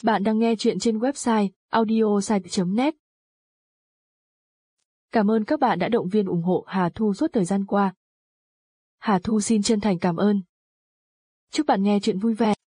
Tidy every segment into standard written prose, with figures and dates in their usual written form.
Bạn đang nghe chuyện trên website audiosite.net. Cảm ơn các bạn đã động viên ủng hộ Hà Thu suốt thời gian qua. Hà Thu xin chân thành cảm ơn. Chúc bạn nghe chuyện vui vẻ.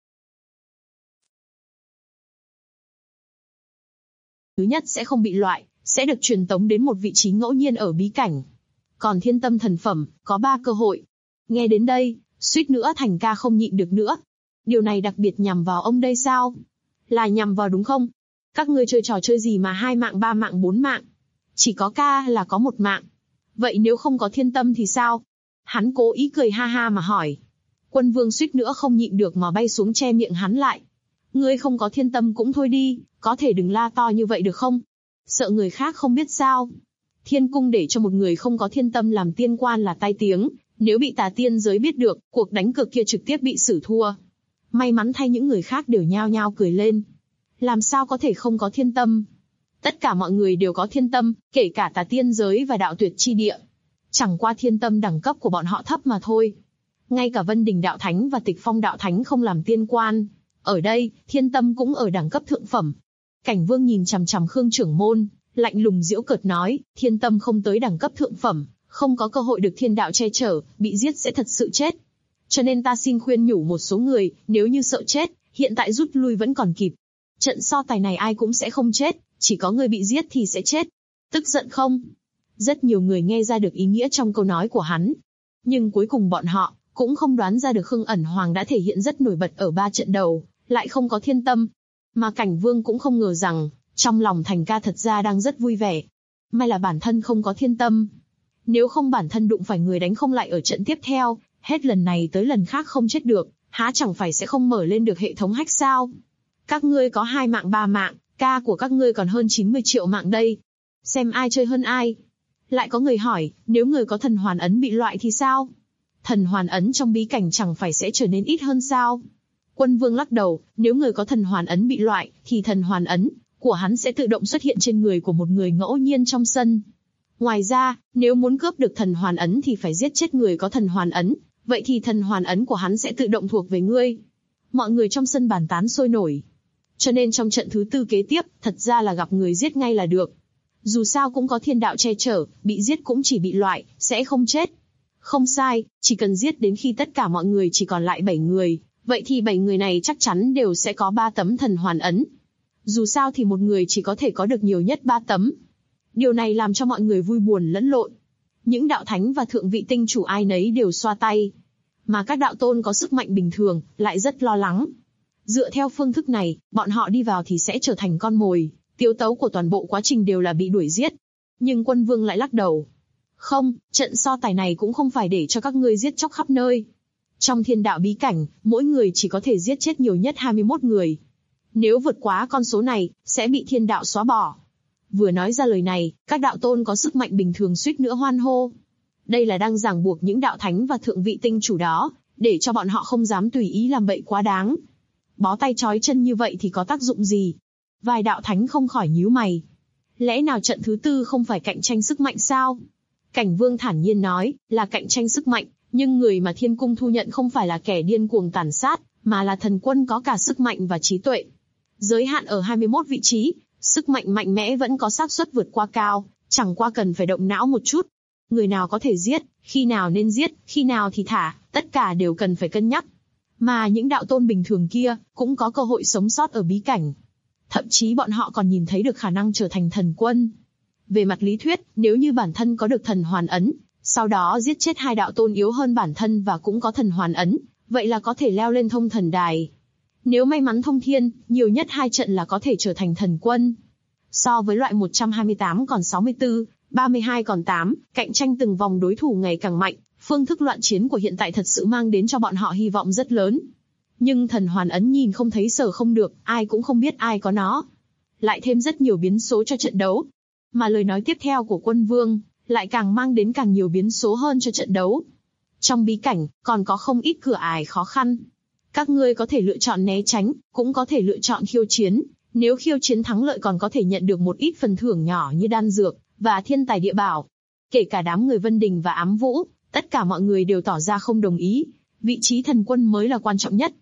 Thứ nhất sẽ không bị loại, sẽ được truyền tống đến một vị trí ngẫu nhiên ở bí cảnh. Còn thiên tâm thần phẩm, có 3 cơ hội. Nghe đến đây, suýt nữa Thành ca không nhịn được nữa. Điều này đặc biệt nhằm vào ông đây sao? Là nhằm vào đúng không? Các ngươi chơi trò chơi gì mà 2 mạng, 3 mạng, 4 mạng? Chỉ có ca là có 1 mạng. Vậy nếu không có thiên tâm thì sao? Hắn cố ý cười ha ha mà hỏi. Quân Vương suýt nữa không nhịn được mà bay xuống che miệng hắn lại. Ngươi không có thiên tâm cũng thôi đi, có thể đừng la to như vậy được không? Sợ người khác không biết sao? Thiên cung để cho một người không có thiên tâm làm tiên quan là tai tiếng, nếu bị tà tiên giới biết được, cuộc đánh cược kia trực tiếp bị xử thua. May mắn thay những người khác đều nhao nhao cười lên. Làm sao có thể không có thiên tâm? Tất cả mọi người đều có thiên tâm, kể cả tà tiên giới và đạo tuyệt chi địa. Chẳng qua thiên tâm đẳng cấp của bọn họ thấp mà thôi. Ngay cả Vân Đình đạo thánh và Tịch Phong đạo thánh không làm tiên quan. Ở đây, thiên tâm cũng ở đẳng cấp thượng phẩm. Cảnh Vương nhìn chằm chằm Khương trưởng môn, lạnh lùng giễu cợt nói, thiên tâm không tới đẳng cấp thượng phẩm, không có cơ hội được thiên đạo che chở, bị giết sẽ thật sự chết. Cho nên ta xin khuyên nhủ một số người, nếu như sợ chết, hiện tại rút lui vẫn còn kịp. Trận so tài này ai cũng sẽ không chết, chỉ có người bị giết thì sẽ chết. Tức giận không? Rất nhiều người nghe ra được ý nghĩa trong câu nói của hắn. Nhưng cuối cùng bọn họ cũng không đoán ra được Khương Ẩn Hoàng đã thể hiện rất nổi bật ở 3 trận đầu, lại không có thiên tâm. Mà Cảnh Vương cũng không ngờ rằng, trong lòng Thành ca thật ra đang rất vui vẻ. May là bản thân không có thiên tâm. Nếu không bản thân đụng phải người đánh không lại ở trận tiếp theo, hết lần này tới lần khác không chết được, há chẳng phải sẽ không mở lên được hệ thống hack sao? Các ngươi có 2 mạng 3 mạng, ca của các ngươi còn hơn 90 triệu mạng đây. Xem ai chơi hơn ai. Lại có người hỏi, nếu người có thần hoàn ấn bị loại thì sao? Thần hoàn ấn trong bí cảnh chẳng phải sẽ trở nên ít hơn sao? Quân Vương lắc đầu, nếu người có thần hoàn ấn bị loại, thì thần hoàn ấn của hắn sẽ tự động xuất hiện trên người của một người ngẫu nhiên trong sân. Ngoài ra, nếu muốn cướp được thần hoàn ấn thì phải giết chết người có thần hoàn ấn, vậy thì thần hoàn ấn của hắn sẽ tự động thuộc về ngươi. Mọi người trong sân bàn tán sôi nổi. Cho nên trong trận thứ 4 kế tiếp, thật ra là gặp người giết ngay là được. Dù sao cũng có thiên đạo che chở, bị giết cũng chỉ bị loại, sẽ không chết. Không sai, chỉ cần giết đến khi tất cả mọi người chỉ còn lại 7 người, vậy thì 7 người này chắc chắn đều sẽ có 3 tấm thần hoàn ấn. Dù sao thì một người chỉ có thể có được nhiều nhất 3 tấm. Điều này làm cho mọi người vui buồn lẫn lộn. Những đạo thánh và thượng vị tinh chủ ai nấy đều xoa tay. Mà các đạo tôn có sức mạnh bình thường, lại rất lo lắng. Dựa theo phương thức này, bọn họ đi vào thì sẽ trở thành con mồi, tiếu tấu của toàn bộ quá trình đều là bị đuổi giết. Nhưng Quân Vương lại lắc đầu. Không, trận so tài này cũng không phải để cho các ngươi giết chóc khắp nơi. Trong thiên đạo bí cảnh, mỗi người chỉ có thể giết chết nhiều nhất 21 người. Nếu vượt quá con số này, sẽ bị thiên đạo xóa bỏ. Vừa nói ra lời này, các đạo tôn có sức mạnh bình thường suýt nữa hoan hô. Đây là đang ràng buộc những đạo thánh và thượng vị tinh chủ đó, để cho bọn họ không dám tùy ý làm bậy quá đáng. Bó tay trói chân như vậy thì có tác dụng gì? Vài đạo thánh không khỏi nhíu mày. Lẽ nào trận thứ 4 không phải cạnh tranh sức mạnh sao? Cảnh Vương thản nhiên nói, là cạnh tranh sức mạnh, nhưng người mà thiên cung thu nhận không phải là kẻ điên cuồng tàn sát, mà là thần quân có cả sức mạnh và trí tuệ. Giới hạn ở 21 vị trí, sức mạnh mạnh mẽ vẫn có xác suất vượt qua cao, chẳng qua cần phải động não một chút. Người nào có thể giết, khi nào nên giết, khi nào thì thả, tất cả đều cần phải cân nhắc. Mà những đạo tôn bình thường kia, cũng có cơ hội sống sót ở bí cảnh. Thậm chí bọn họ còn nhìn thấy được khả năng trở thành thần quân. Về mặt lý thuyết, nếu như bản thân có được thần hoàn ấn, sau đó giết chết 2 đạo tôn yếu hơn bản thân và cũng có thần hoàn ấn, vậy là có thể leo lên thông thần đài. Nếu may mắn thông thiên, nhiều nhất 2 trận là có thể trở thành thần quân. So với loại 128 còn 64, 32 còn 8, cạnh tranh từng vòng đối thủ ngày càng mạnh, phương thức loạn chiến của hiện tại thật sự mang đến cho bọn họ hy vọng rất lớn. Nhưng thần hoàn ấn nhìn không thấy sờ không được, ai cũng không biết ai có nó. Lại thêm rất nhiều biến số cho trận đấu. Mà lời nói tiếp theo của Quân Vương, lại càng mang đến càng nhiều biến số hơn cho trận đấu. Trong bí cảnh, còn có không ít cửa ải khó khăn. Các ngươi có thể lựa chọn né tránh, cũng có thể lựa chọn khiêu chiến. Nếu khiêu chiến thắng lợi còn có thể nhận được một ít phần thưởng nhỏ như đan dược, và thiên tài địa bảo. Kể cả đám người Vân Đình và Ám Vũ, tất cả mọi người đều tỏ ra không đồng ý. Vị trí thần quân mới là quan trọng nhất.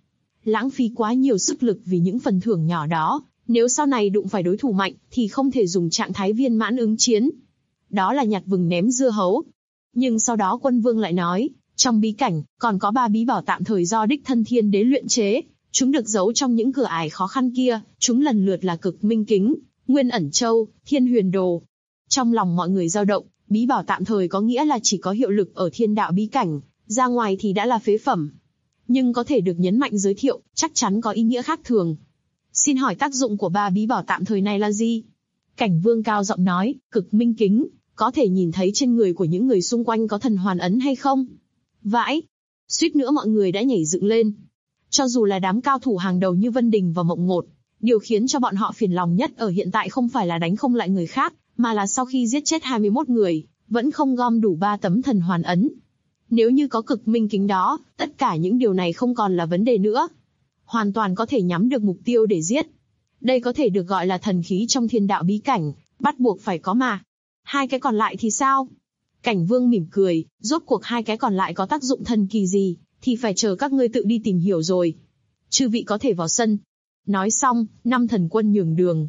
Lãng phí quá nhiều sức lực vì những phần thưởng nhỏ đó, nếu sau này đụng phải đối thủ mạnh, thì không thể dùng trạng thái viên mãn ứng chiến. Đó là nhặt vừng ném dưa hấu. Nhưng sau đó Quân Vương lại nói, trong bí cảnh, còn có 3 bí bảo tạm thời do đích thân Thiên Đế luyện chế. Chúng được giấu trong những cửa ải khó khăn kia, chúng lần lượt là Cực Minh Kính, Nguyên Ẩn Châu, Thiên Huyền Đồ. Trong lòng mọi người dao động, bí bảo tạm thời có nghĩa là chỉ có hiệu lực ở thiên đạo bí cảnh, ra ngoài thì đã là phế phẩm. Nhưng có thể được nhấn mạnh giới thiệu, chắc chắn có ý nghĩa khác thường. Xin hỏi tác dụng của 3 bí bảo tạm thời này là gì? Cảnh Vương cao giọng nói, Cực Minh Kính, có thể nhìn thấy trên người của những người xung quanh có thần hoàn ấn hay không? Vãi! Suýt nữa mọi người đã nhảy dựng lên. Cho dù là đám cao thủ hàng đầu như Vân Đình và Mộng Ngột, điều khiến cho bọn họ phiền lòng nhất ở hiện tại không phải là đánh không lại người khác, mà là sau khi giết chết 21 người, vẫn không gom đủ 3 tấm thần hoàn ấn. Nếu như có Cực Minh Kính đó, tất cả những điều này không còn là vấn đề nữa. Hoàn toàn có thể nhắm được mục tiêu để giết. Đây có thể được gọi là thần khí trong thiên đạo bí cảnh, bắt buộc phải có mà. 2 cái còn lại thì sao? Cảnh Vương mỉm cười, rốt cuộc 2 cái còn lại có tác dụng thần kỳ gì, thì phải chờ các ngươi tự đi tìm hiểu rồi. Chư vị có thể vào sân. Nói xong, 5 thần quân nhường đường.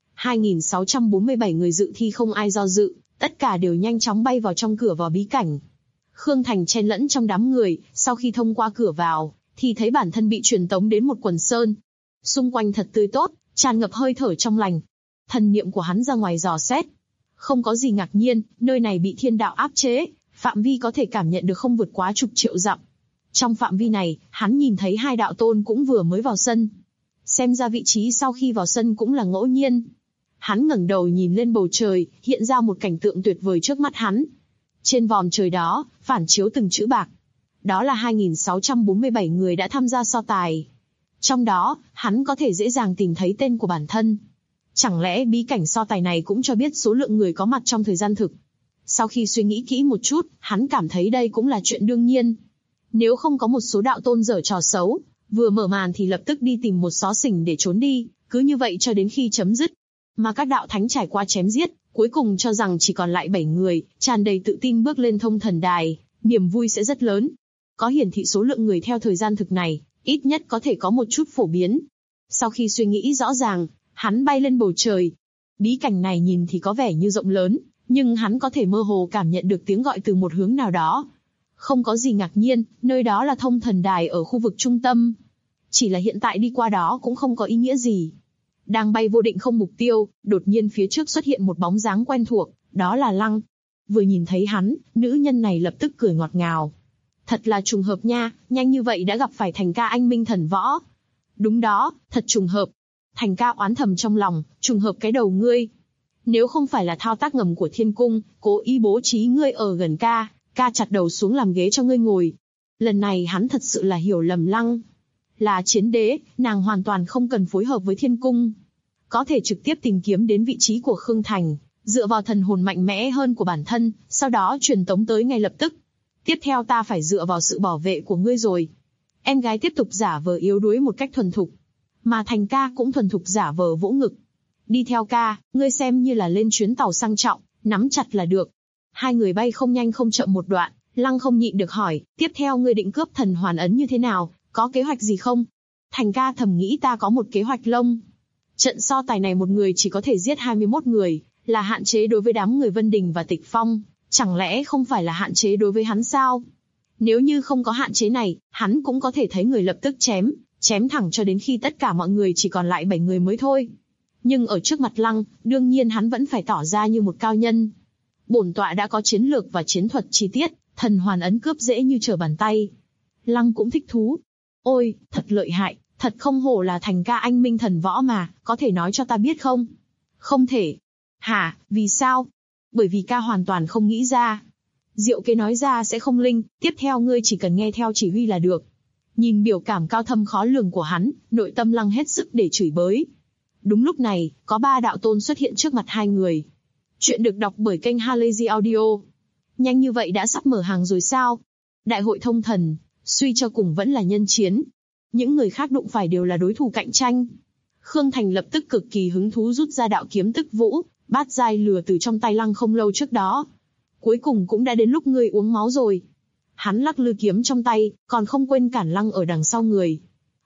2.647 người dự thi không ai do dự, tất cả đều nhanh chóng bay vào trong cửa vào bí cảnh. Khương Thành chen lẫn trong đám người, sau khi thông qua cửa vào, thì thấy bản thân bị truyền tống đến một quần sơn. Xung quanh thật tươi tốt, tràn ngập hơi thở trong lành. Thần niệm của hắn ra ngoài dò xét. Không có gì ngạc nhiên, nơi này bị thiên đạo áp chế, phạm vi có thể cảm nhận được không vượt quá chục triệu dặm. Trong phạm vi này, hắn nhìn thấy 2 đạo tôn cũng vừa mới vào sân. Xem ra vị trí sau khi vào sân cũng là ngẫu nhiên. Hắn ngẩng đầu nhìn lên bầu trời, hiện ra một cảnh tượng tuyệt vời trước mắt hắn. Trên vòm trời đó, phản chiếu từng chữ bạc. Đó là 2.647 người đã tham gia so tài. Trong đó, hắn có thể dễ dàng tìm thấy tên của bản thân. Chẳng lẽ bí cảnh so tài này cũng cho biết số lượng người có mặt trong thời gian thực? Sau khi suy nghĩ kỹ một chút, hắn cảm thấy đây cũng là chuyện đương nhiên. Nếu không có một số đạo tôn giở trò xấu, vừa mở màn thì lập tức đi tìm một xó xỉnh để trốn đi, cứ như vậy cho đến khi chấm dứt. Mà các đạo thánh trải qua chém giết, cuối cùng cho rằng chỉ còn lại 7 người, tràn đầy tự tin bước lên thông thần đài, niềm vui sẽ rất lớn. Có hiển thị số lượng người theo thời gian thực này, ít nhất có thể có một chút phổ biến. Sau khi suy nghĩ rõ ràng, hắn bay lên bầu trời. Bí cảnh này nhìn thì có vẻ như rộng lớn, nhưng hắn có thể mơ hồ cảm nhận được tiếng gọi từ một hướng nào đó. Không có gì ngạc nhiên, nơi đó là thông thần đài ở khu vực trung tâm. Chỉ là hiện tại đi qua đó cũng không có ý nghĩa gì. Đang bay vô định không mục tiêu, đột nhiên phía trước xuất hiện một bóng dáng quen thuộc, đó là Lăng. Vừa nhìn thấy hắn, nữ nhân này lập tức cười ngọt ngào. Thật là trùng hợp nha, nhanh như vậy đã gặp phải Thành ca anh minh thần võ. Đúng đó, thật trùng hợp. Thành ca oán thầm trong lòng, trùng hợp cái đầu ngươi. Nếu không phải là thao tác ngầm của thiên cung, cố ý bố trí ngươi ở gần ca chặt đầu xuống làm ghế cho ngươi ngồi. Lần này hắn thật sự là hiểu lầm Lăng. Là chiến đế, nàng hoàn toàn không cần phối hợp với thiên cung. Có thể trực tiếp tìm kiếm đến vị trí của Khương Thành, dựa vào thần hồn mạnh mẽ hơn của bản thân, sau đó truyền tống tới ngay lập tức. Tiếp theo ta phải dựa vào sự bảo vệ của ngươi rồi. Em gái tiếp tục giả vờ yếu đuối một cách thuần thục. Mà Thành ca cũng thuần thục giả vờ vỗ ngực. Đi theo ca, ngươi xem như là lên chuyến tàu sang trọng, nắm chặt là được. 2 người bay không nhanh không chậm một đoạn, Lăng không nhịn được hỏi, tiếp theo ngươi định cướp thần hoàn ấn như thế nào, có kế hoạch gì không? Thành ca thầm nghĩ ta có một kế hoạch lông. Trận so tài này một người chỉ có thể giết 21 người, là hạn chế đối với đám người Vân Đình và Tịch Phong, chẳng lẽ không phải là hạn chế đối với hắn sao? Nếu như không có hạn chế này, hắn cũng có thể thấy người lập tức chém thẳng cho đến khi tất cả mọi người chỉ còn lại 7 người mới thôi. Nhưng ở trước mặt Lăng, đương nhiên hắn vẫn phải tỏ ra như một cao nhân. Bổn tọa đã có chiến lược và chiến thuật chi tiết, thần hoàn ấn cướp dễ như trở bàn tay. Lăng cũng thích thú. Ôi, thật lợi hại, thật không hổ là Thành ca anh minh thần võ mà, có thể nói cho ta biết không? Không thể. Hả, vì sao? Bởi vì ca hoàn toàn không nghĩ ra. Diệu kế nói ra sẽ không linh, tiếp theo ngươi chỉ cần nghe theo chỉ huy là được. Nhìn biểu cảm cao thâm khó lường của hắn, nội tâm Lăng hết sức để chửi bới. Đúng lúc này, có 3 đạo tôn xuất hiện trước mặt 2 người. Chuyện được đọc bởi kênh Halazy Audio. Nhanh như vậy đã sắp mở hàng rồi sao? Đại hội thông thần, suy cho cùng vẫn là nhân chiến. Những người khác đụng phải đều là đối thủ cạnh tranh. Khương Thành lập tức cực kỳ hứng thú rút ra đạo kiếm Tức Vũ, bát giai lừa từ trong tay Lăng không lâu trước đó. Cuối cùng cũng đã đến lúc ngươi uống máu rồi. Hắn lắc lư kiếm trong tay, còn không quên cản Lăng ở đằng sau người.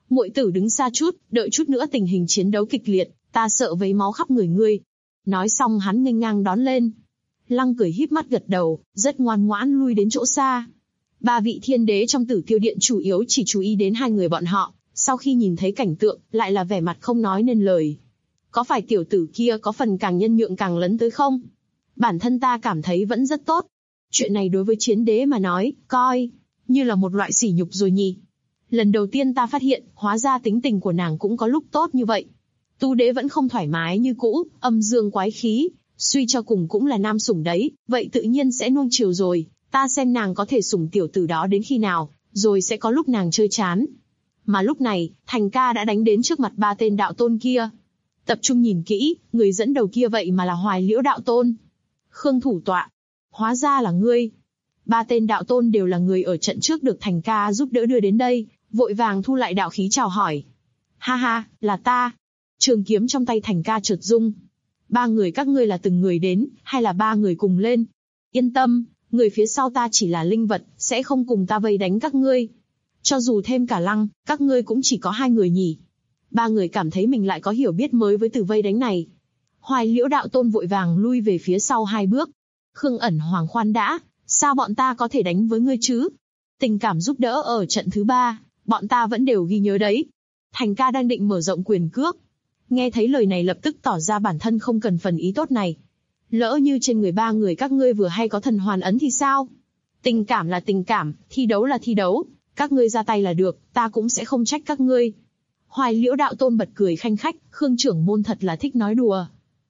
Muội tử đứng xa chút, đợi chút nữa tình hình chiến đấu kịch liệt, ta sợ vấy máu khắp người ngươi. Nói xong hắn nghênh ngang đón lên. Lăng cười híp mắt gật đầu, rất ngoan ngoãn lui đến chỗ xa. Ba vị thiên đế trong Tử Tiêu Điện chủ yếu chỉ chú ý đến hai người bọn họ, sau khi nhìn thấy cảnh tượng, lại là vẻ mặt không nói nên lời. Có phải tiểu tử kia có phần càng nhân nhượng càng lấn tới không? Bản thân ta cảm thấy vẫn rất tốt. Chuyện này đối với chiến đế mà nói, coi như là một loại sỉ nhục rồi nhỉ. Lần đầu tiên ta phát hiện, hóa ra tính tình của nàng cũng có lúc tốt như vậy. Tu đế vẫn không thoải mái như cũ, âm dương quái khí, suy cho cùng cũng là nam sủng đấy, vậy tự nhiên sẽ nuông chiều rồi. Ta xem nàng có thể sủng tiểu tử đó đến khi nào, rồi sẽ có lúc nàng chơi chán. Mà lúc này, Thành ca đã đánh đến trước mặt ba tên đạo tôn kia. Tập trung nhìn kỹ, người dẫn đầu kia vậy mà là Hoài Liễu đạo tôn. Khương thủ tọa. Hóa ra là ngươi. Ba tên đạo tôn đều là người ở trận trước được Thành ca giúp đỡ đưa đến đây, vội vàng thu lại đạo khí chào hỏi. Ha ha, là ta. Trường kiếm trong tay Thành ca chợt rung. Ba người các ngươi là từng người đến, hay là ba người cùng lên? Yên tâm, người phía sau ta chỉ là linh vật, sẽ không cùng ta vây đánh các ngươi. Cho dù thêm cả Lăng, các ngươi cũng chỉ có 2 người nhỉ. Ba người cảm thấy mình lại có hiểu biết mới với từ vây đánh này. Hoài Liễu đạo tôn vội vàng lui về phía sau 2 bước. Khương ẩn hoàng khoan đã, sao bọn ta có thể đánh với ngươi chứ? Tình cảm giúp đỡ ở trận thứ 3, bọn ta vẫn đều ghi nhớ đấy. Thành ca đang định mở rộng quyền cước. Nghe thấy lời này lập tức tỏ ra bản thân không cần phần ý tốt này. Lỡ như trên người ba người các ngươi vừa hay có thần hoàn ấn thì sao? Tình cảm là tình cảm, thi đấu là thi đấu. Các ngươi ra tay là được, ta cũng sẽ không trách các ngươi. Hoài Liễu đạo tôn bật cười khanh khách, Khương trưởng môn thật là thích nói đùa.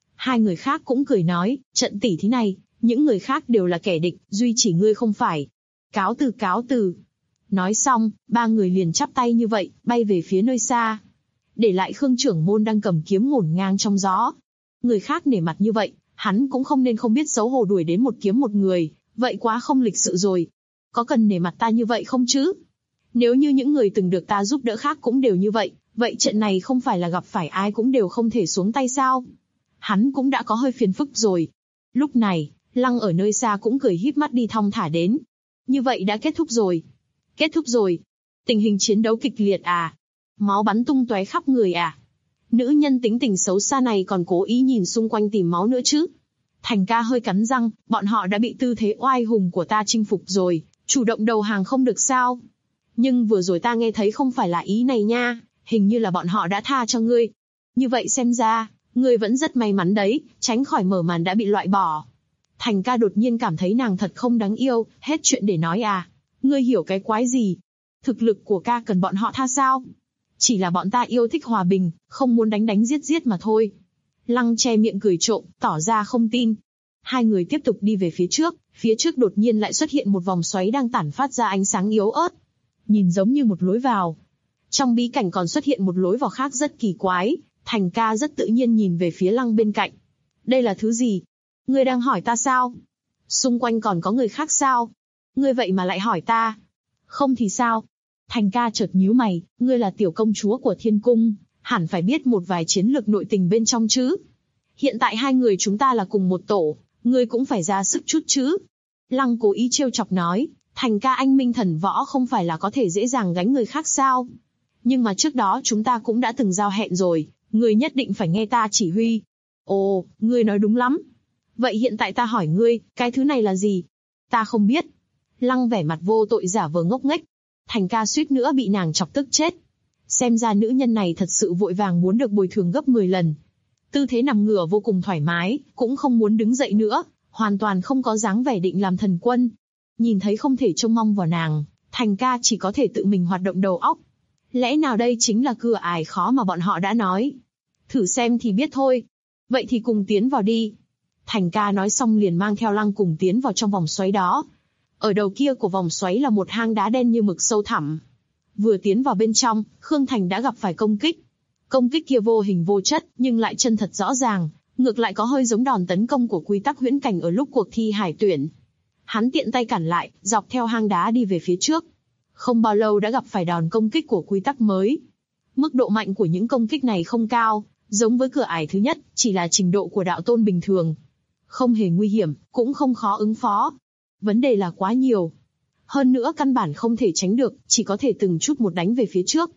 2 người khác cũng cười nói, trận tỷ thí này, những người khác đều là kẻ địch, duy chỉ ngươi không phải. Cáo từ cáo từ. Nói xong, 3 người liền chắp tay như vậy, bay về phía nơi xa. Để lại Khương trưởng môn đang cầm kiếm ngổn ngang trong gió. Người khác nể mặt như vậy, hắn cũng không nên không biết xấu hổ đuổi đến một kiếm một người, vậy quá không lịch sự rồi. Có cần nể mặt ta như vậy không chứ? Nếu như những người từng được ta giúp đỡ khác cũng đều như vậy, vậy trận này không phải là gặp phải ai cũng đều không thể xuống tay sao? Hắn cũng đã có hơi phiền phức rồi. Lúc này, Lăng ở nơi xa cũng cười híp mắt đi thong thả đến. Như vậy đã kết thúc rồi. Kết thúc rồi. Tình hình chiến đấu kịch liệt à? Máu bắn tung tóe khắp người à? Nữ nhân tính tình xấu xa này còn cố ý nhìn xung quanh tìm máu nữa chứ? Thành ca hơi cắn răng, bọn họ đã bị tư thế oai hùng của ta chinh phục rồi, chủ động đầu hàng không được sao? Nhưng vừa rồi ta nghe thấy không phải là ý này nha, hình như là bọn họ đã tha cho ngươi. Như vậy xem ra, ngươi vẫn rất may mắn đấy, tránh khỏi mở màn đã bị loại bỏ. Thành ca đột nhiên cảm thấy nàng thật không đáng yêu, hết chuyện để nói à? Ngươi hiểu cái quái gì? Thực lực của ca cần bọn họ tha sao? Chỉ là bọn ta yêu thích hòa bình, không muốn đánh giết mà thôi. Lăng che miệng cười trộm, tỏ ra không tin. 2 người tiếp tục đi về phía trước đột nhiên lại xuất hiện một vòng xoáy đang tản phát ra ánh sáng yếu ớt. Nhìn giống như một lối vào. Trong bí cảnh còn xuất hiện một lối vào khác rất kỳ quái, Thành ca rất tự nhiên nhìn về phía Lăng bên cạnh. Đây là thứ gì? Ngươi đang hỏi ta sao? Xung quanh còn có người khác sao? Ngươi vậy mà lại hỏi ta? Không thì sao? Thành ca chợt nhíu mày, ngươi là tiểu công chúa của thiên cung, hẳn phải biết một vài chiến lược nội tình bên trong chứ. Hiện tại 2 người chúng ta là cùng một tổ, ngươi cũng phải ra sức chút chứ. Lăng cố ý trêu chọc nói, Thành ca anh minh thần võ không phải là có thể dễ dàng gánh người khác sao? Nhưng mà trước đó chúng ta cũng đã từng giao hẹn rồi, ngươi nhất định phải nghe ta chỉ huy. Ồ, ngươi nói đúng lắm. Vậy hiện tại ta hỏi ngươi, cái thứ này là gì? Ta không biết. Lăng vẻ mặt vô tội giả vờ ngốc nghếch. Thành ca suýt nữa bị nàng chọc tức chết. Xem ra nữ nhân này thật sự vội vàng muốn được bồi thường gấp 10 lần. Tư thế nằm ngửa vô cùng thoải mái, cũng không muốn đứng dậy nữa, hoàn toàn không có dáng vẻ định làm thần quân. Nhìn thấy không thể trông mong vào nàng, Thành ca chỉ có thể tự mình hoạt động đầu óc. Lẽ nào đây chính là cửa ải khó mà bọn họ đã nói? Thử xem thì biết thôi. Vậy thì cùng tiến vào đi. Thành ca nói xong liền mang theo Lăng cùng tiến vào trong vòng xoáy đó. Ở đầu kia của vòng xoáy là một hang đá đen như mực sâu thẳm. Vừa tiến vào bên trong, Khương Thành đã gặp phải công kích. Công kích kia vô hình vô chất, nhưng lại chân thật rõ ràng, ngược lại có hơi giống đòn tấn công của quy tắc huyễn cảnh ở lúc cuộc thi hải tuyển. Hắn tiện tay cản lại, dọc theo hang đá đi về phía trước. Không bao lâu đã gặp phải đòn công kích của quy tắc mới. Mức độ mạnh của những công kích này không cao, giống với cửa ải thứ nhất, chỉ là trình độ của đạo tôn bình thường. Không hề nguy hiểm, cũng không khó ứng phó. Vấn đề là quá nhiều. Hơn nữa căn bản không thể tránh được, chỉ có thể từng chút một đánh về phía trước.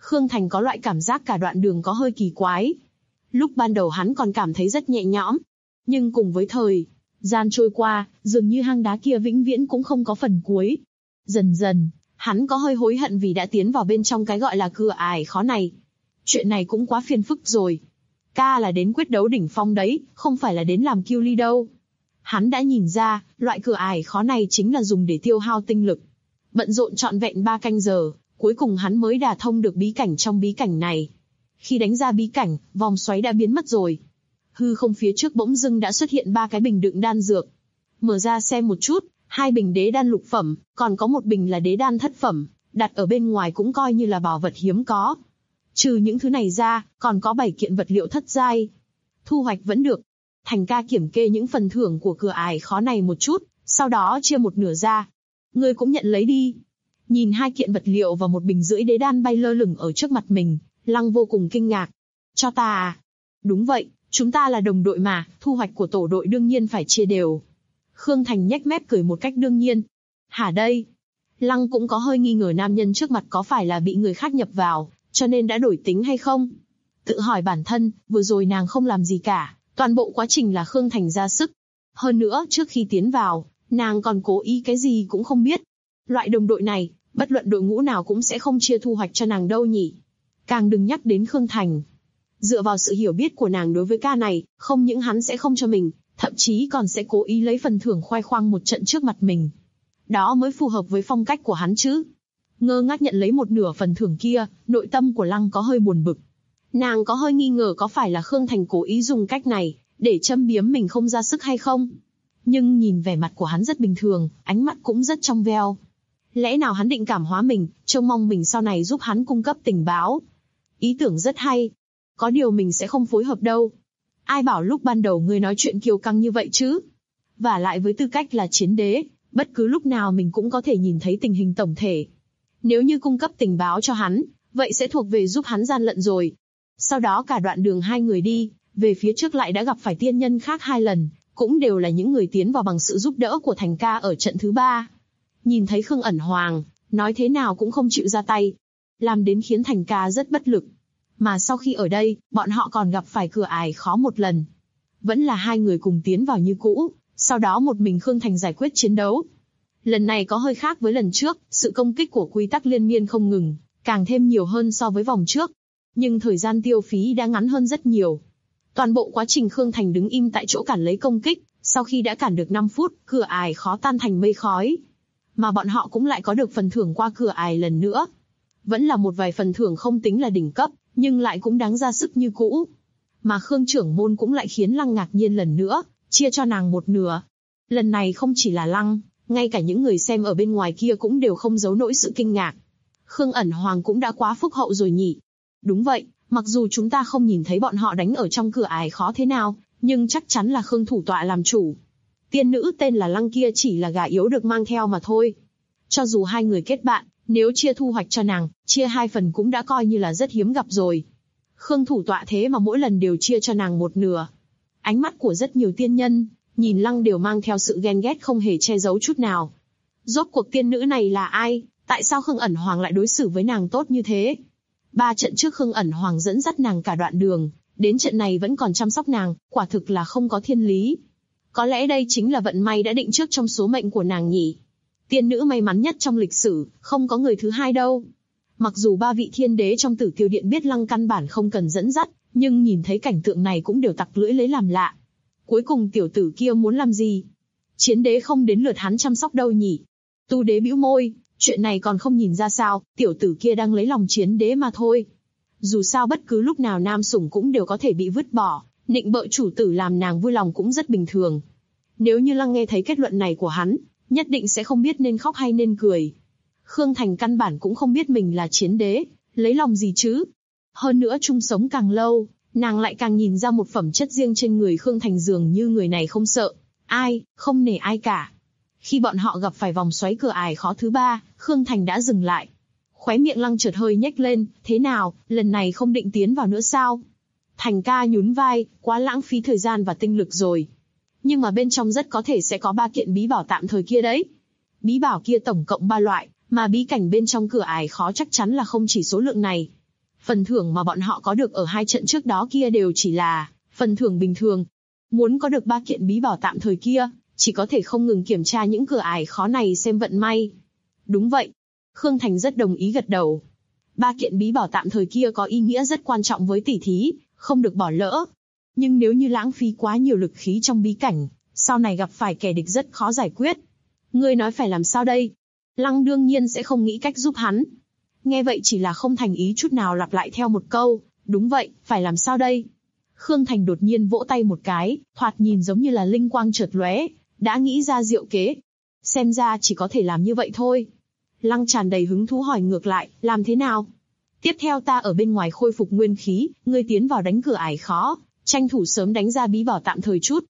Khương Thành có loại cảm giác cả đoạn đường có hơi kỳ quái. Lúc ban đầu hắn còn cảm thấy rất nhẹ nhõm. Nhưng cùng với thời gian trôi qua, dường như hang đá kia vĩnh viễn cũng không có phần cuối. Dần dần, hắn có hơi hối hận vì đã tiến vào bên trong cái gọi là cửa ải khó này. Chuyện này cũng quá phiền phức rồi. Ca là đến quyết đấu đỉnh phong đấy, không phải là đến làm kiêu ly đâu. Hắn đã nhìn ra, loại cửa ải khó này chính là dùng để tiêu hao tinh lực. Bận rộn trọn vẹn 3 canh giờ, cuối cùng hắn mới đả thông được bí cảnh trong bí cảnh này. Khi đánh ra bí cảnh, vòng xoáy đã biến mất rồi. Hư không phía trước bỗng dưng đã xuất hiện 3 cái bình đựng đan dược. Mở ra xem một chút, 2 bình đế đan lục phẩm, còn có một bình là đế đan thất phẩm, đặt ở bên ngoài cũng coi như là bảo vật hiếm có. Trừ những thứ này ra, còn có 7 kiện vật liệu thất giai. Thu hoạch vẫn được. Thành ca kiểm kê những phần thưởng của cửa ải khó này một chút, sau đó chia một nửa ra. Ngươi cũng nhận lấy đi. Nhìn 2 kiện vật liệu và 1 bình rưỡi đế đan bay lơ lửng ở trước mặt mình, Lăng vô cùng kinh ngạc. Cho ta à? Đúng vậy, chúng ta là đồng đội mà, thu hoạch của tổ đội đương nhiên phải chia đều. Khương Thành nhếch mép cười một cách đương nhiên. Hả đây? Lăng cũng có hơi nghi ngờ nam nhân trước mặt có phải là bị người khác nhập vào, cho nên đã đổi tính hay không? Tự hỏi bản thân, vừa rồi nàng không làm gì cả, toàn bộ quá trình là Khương Thành ra sức. Hơn nữa, trước khi tiến vào, nàng còn cố ý cái gì cũng không biết. Loại đồng đội này, bất luận đội ngũ nào cũng sẽ không chia thu hoạch cho nàng đâu nhỉ. Càng đừng nhắc đến Khương Thành. Dựa vào sự hiểu biết của nàng đối với ca này, không những hắn sẽ không cho mình, thậm chí còn sẽ cố ý lấy phần thưởng khoe khoang một trận trước mặt mình. Đó mới phù hợp với phong cách của hắn chứ. Ngơ ngác nhận lấy một nửa phần thưởng kia, nội tâm của Lăng có hơi buồn bực. Nàng có hơi nghi ngờ có phải là Khương Thành cố ý dùng cách này, để châm biếm mình không ra sức hay không. Nhưng nhìn vẻ mặt của hắn rất bình thường, ánh mắt cũng rất trong veo. Lẽ nào hắn định cảm hóa mình, trông mong mình sau này giúp hắn cung cấp tình báo. Ý tưởng rất hay. Có điều mình sẽ không phối hợp đâu. Ai bảo lúc ban đầu ngươi nói chuyện kiêu căng như vậy chứ? Và lại với tư cách là chiến đế, bất cứ lúc nào mình cũng có thể nhìn thấy tình hình tổng thể. Nếu như cung cấp tình báo cho hắn, vậy sẽ thuộc về giúp hắn gian lận rồi. Sau đó cả đoạn đường hai người đi, về phía trước lại đã gặp phải tiên nhân khác 2 lần, cũng đều là những người tiến vào bằng sự giúp đỡ của Thành ca ở trận thứ 3. Nhìn thấy Khương Ẩn Hoàng, nói thế nào cũng không chịu ra tay, làm đến khiến Thành ca rất bất lực. Mà sau khi ở đây, bọn họ còn gặp phải cửa ải khó một lần. Vẫn là 2 người cùng tiến vào như cũ, sau đó một mình Khương Thành giải quyết chiến đấu. Lần này có hơi khác với lần trước, sự công kích của quy tắc liên miên không ngừng, càng thêm nhiều hơn so với vòng trước. Nhưng thời gian tiêu phí đã ngắn hơn rất nhiều. Toàn bộ quá trình Khương Thành đứng im tại chỗ cản lấy công kích, sau khi đã cản được 5 phút, cửa ải khó tan thành mây khói. Mà bọn họ cũng lại có được phần thưởng qua cửa ải lần nữa. Vẫn là một vài phần thưởng không tính là đỉnh cấp, nhưng lại cũng đáng ra sức như cũ. Mà Khương trưởng môn cũng lại khiến Lăng ngạc nhiên lần nữa, chia cho nàng một nửa. Lần này không chỉ là Lăng, ngay cả những người xem ở bên ngoài kia cũng đều không giấu nổi sự kinh ngạc. Khương Ẩn Hoàng cũng đã quá phúc hậu rồi nhỉ. Đúng vậy, mặc dù chúng ta không nhìn thấy bọn họ đánh ở trong cửa ải khó thế nào, nhưng chắc chắn là Khương thủ tọa làm chủ. Tiên nữ tên là Lăng kia chỉ là gà yếu được mang theo mà thôi. Cho dù 2 người kết bạn, nếu chia thu hoạch cho nàng, chia 2 phần cũng đã coi như là rất hiếm gặp rồi. Khương thủ tọa thế mà mỗi lần đều chia cho nàng một nửa. Ánh mắt của rất nhiều tiên nhân, nhìn Lăng đều mang theo sự ghen ghét không hề che giấu chút nào. Rốt cuộc tiên nữ này là ai? Tại sao Khương Ẩn Hoàng lại đối xử với nàng tốt như thế? 3 trận trước Khương Ẩn Hoàng dẫn dắt nàng cả đoạn đường, đến trận này vẫn còn chăm sóc nàng, quả thực là không có thiên lý. Có lẽ đây chính là vận may đã định trước trong số mệnh của nàng nhỉ. Tiên nữ may mắn nhất trong lịch sử, không có người thứ hai đâu. Mặc dù 3 vị thiên đế trong Tử Tiêu Điện biết Lăng căn bản không cần dẫn dắt, nhưng nhìn thấy cảnh tượng này cũng đều tặc lưỡi lấy làm lạ. Cuối cùng tiểu tử kia muốn làm gì? Chiến đế không đến lượt hắn chăm sóc đâu nhỉ? Tu đế bĩu môi, chuyện này còn không nhìn ra sao, tiểu tử kia đang lấy lòng chiến đế mà thôi. Dù sao bất cứ lúc nào nam sủng cũng đều có thể bị vứt bỏ, nịnh bợ chủ tử làm nàng vui lòng cũng rất bình thường. Nếu như Lăng nghe thấy kết luận này của hắn, nhất định sẽ không biết nên khóc hay nên cười. Khương Thành căn bản cũng không biết mình là chiến đế, lấy lòng gì chứ. Hơn nữa chung sống càng lâu, nàng lại càng nhìn ra một phẩm chất riêng trên người Khương Thành, dường như người này không sợ ai, không nể ai cả. Khi bọn họ gặp phải vòng xoáy cửa ải khó thứ 3, Khương Thành đã dừng lại. Khóe miệng Lăng chợt hơi nhếch lên, thế nào, lần này không định tiến vào nữa sao? Thành ca nhún vai, quá lãng phí thời gian và tinh lực rồi. Nhưng mà bên trong rất có thể sẽ có 3 kiện bí bảo tạm thời kia đấy. Bí bảo kia tổng cộng 3 loại, mà bí cảnh bên trong cửa ải khó chắc chắn là không chỉ số lượng này. Phần thưởng mà bọn họ có được ở 2 trận trước đó kia đều chỉ là phần thưởng bình thường. Muốn có được 3 kiện bí bảo tạm thời kia, chỉ có thể không ngừng kiểm tra những cửa ải khó này xem vận may. Đúng vậy. Khương Thành rất đồng ý gật đầu. 3 kiện bí bảo tạm thời kia có ý nghĩa rất quan trọng với tỷ thí, không được bỏ lỡ. Nhưng nếu như lãng phí quá nhiều lực khí trong bí cảnh, sau này gặp phải kẻ địch rất khó giải quyết. Ngươi nói phải làm sao đây? Lăng đương nhiên sẽ không nghĩ cách giúp hắn. Nghe vậy chỉ là không thành ý chút nào lặp lại theo một câu, đúng vậy, phải làm sao đây? Khương Thành đột nhiên vỗ tay một cái, thoạt nhìn giống như là linh quang chợt lóe, đã nghĩ ra diệu kế. Xem ra chỉ có thể làm như vậy thôi. Lăng tràn đầy hứng thú hỏi ngược lại, làm thế nào? Tiếp theo ta ở bên ngoài khôi phục nguyên khí, ngươi tiến vào đánh cửa ải khó, tranh thủ sớm đánh ra bí bảo tạm thời chút.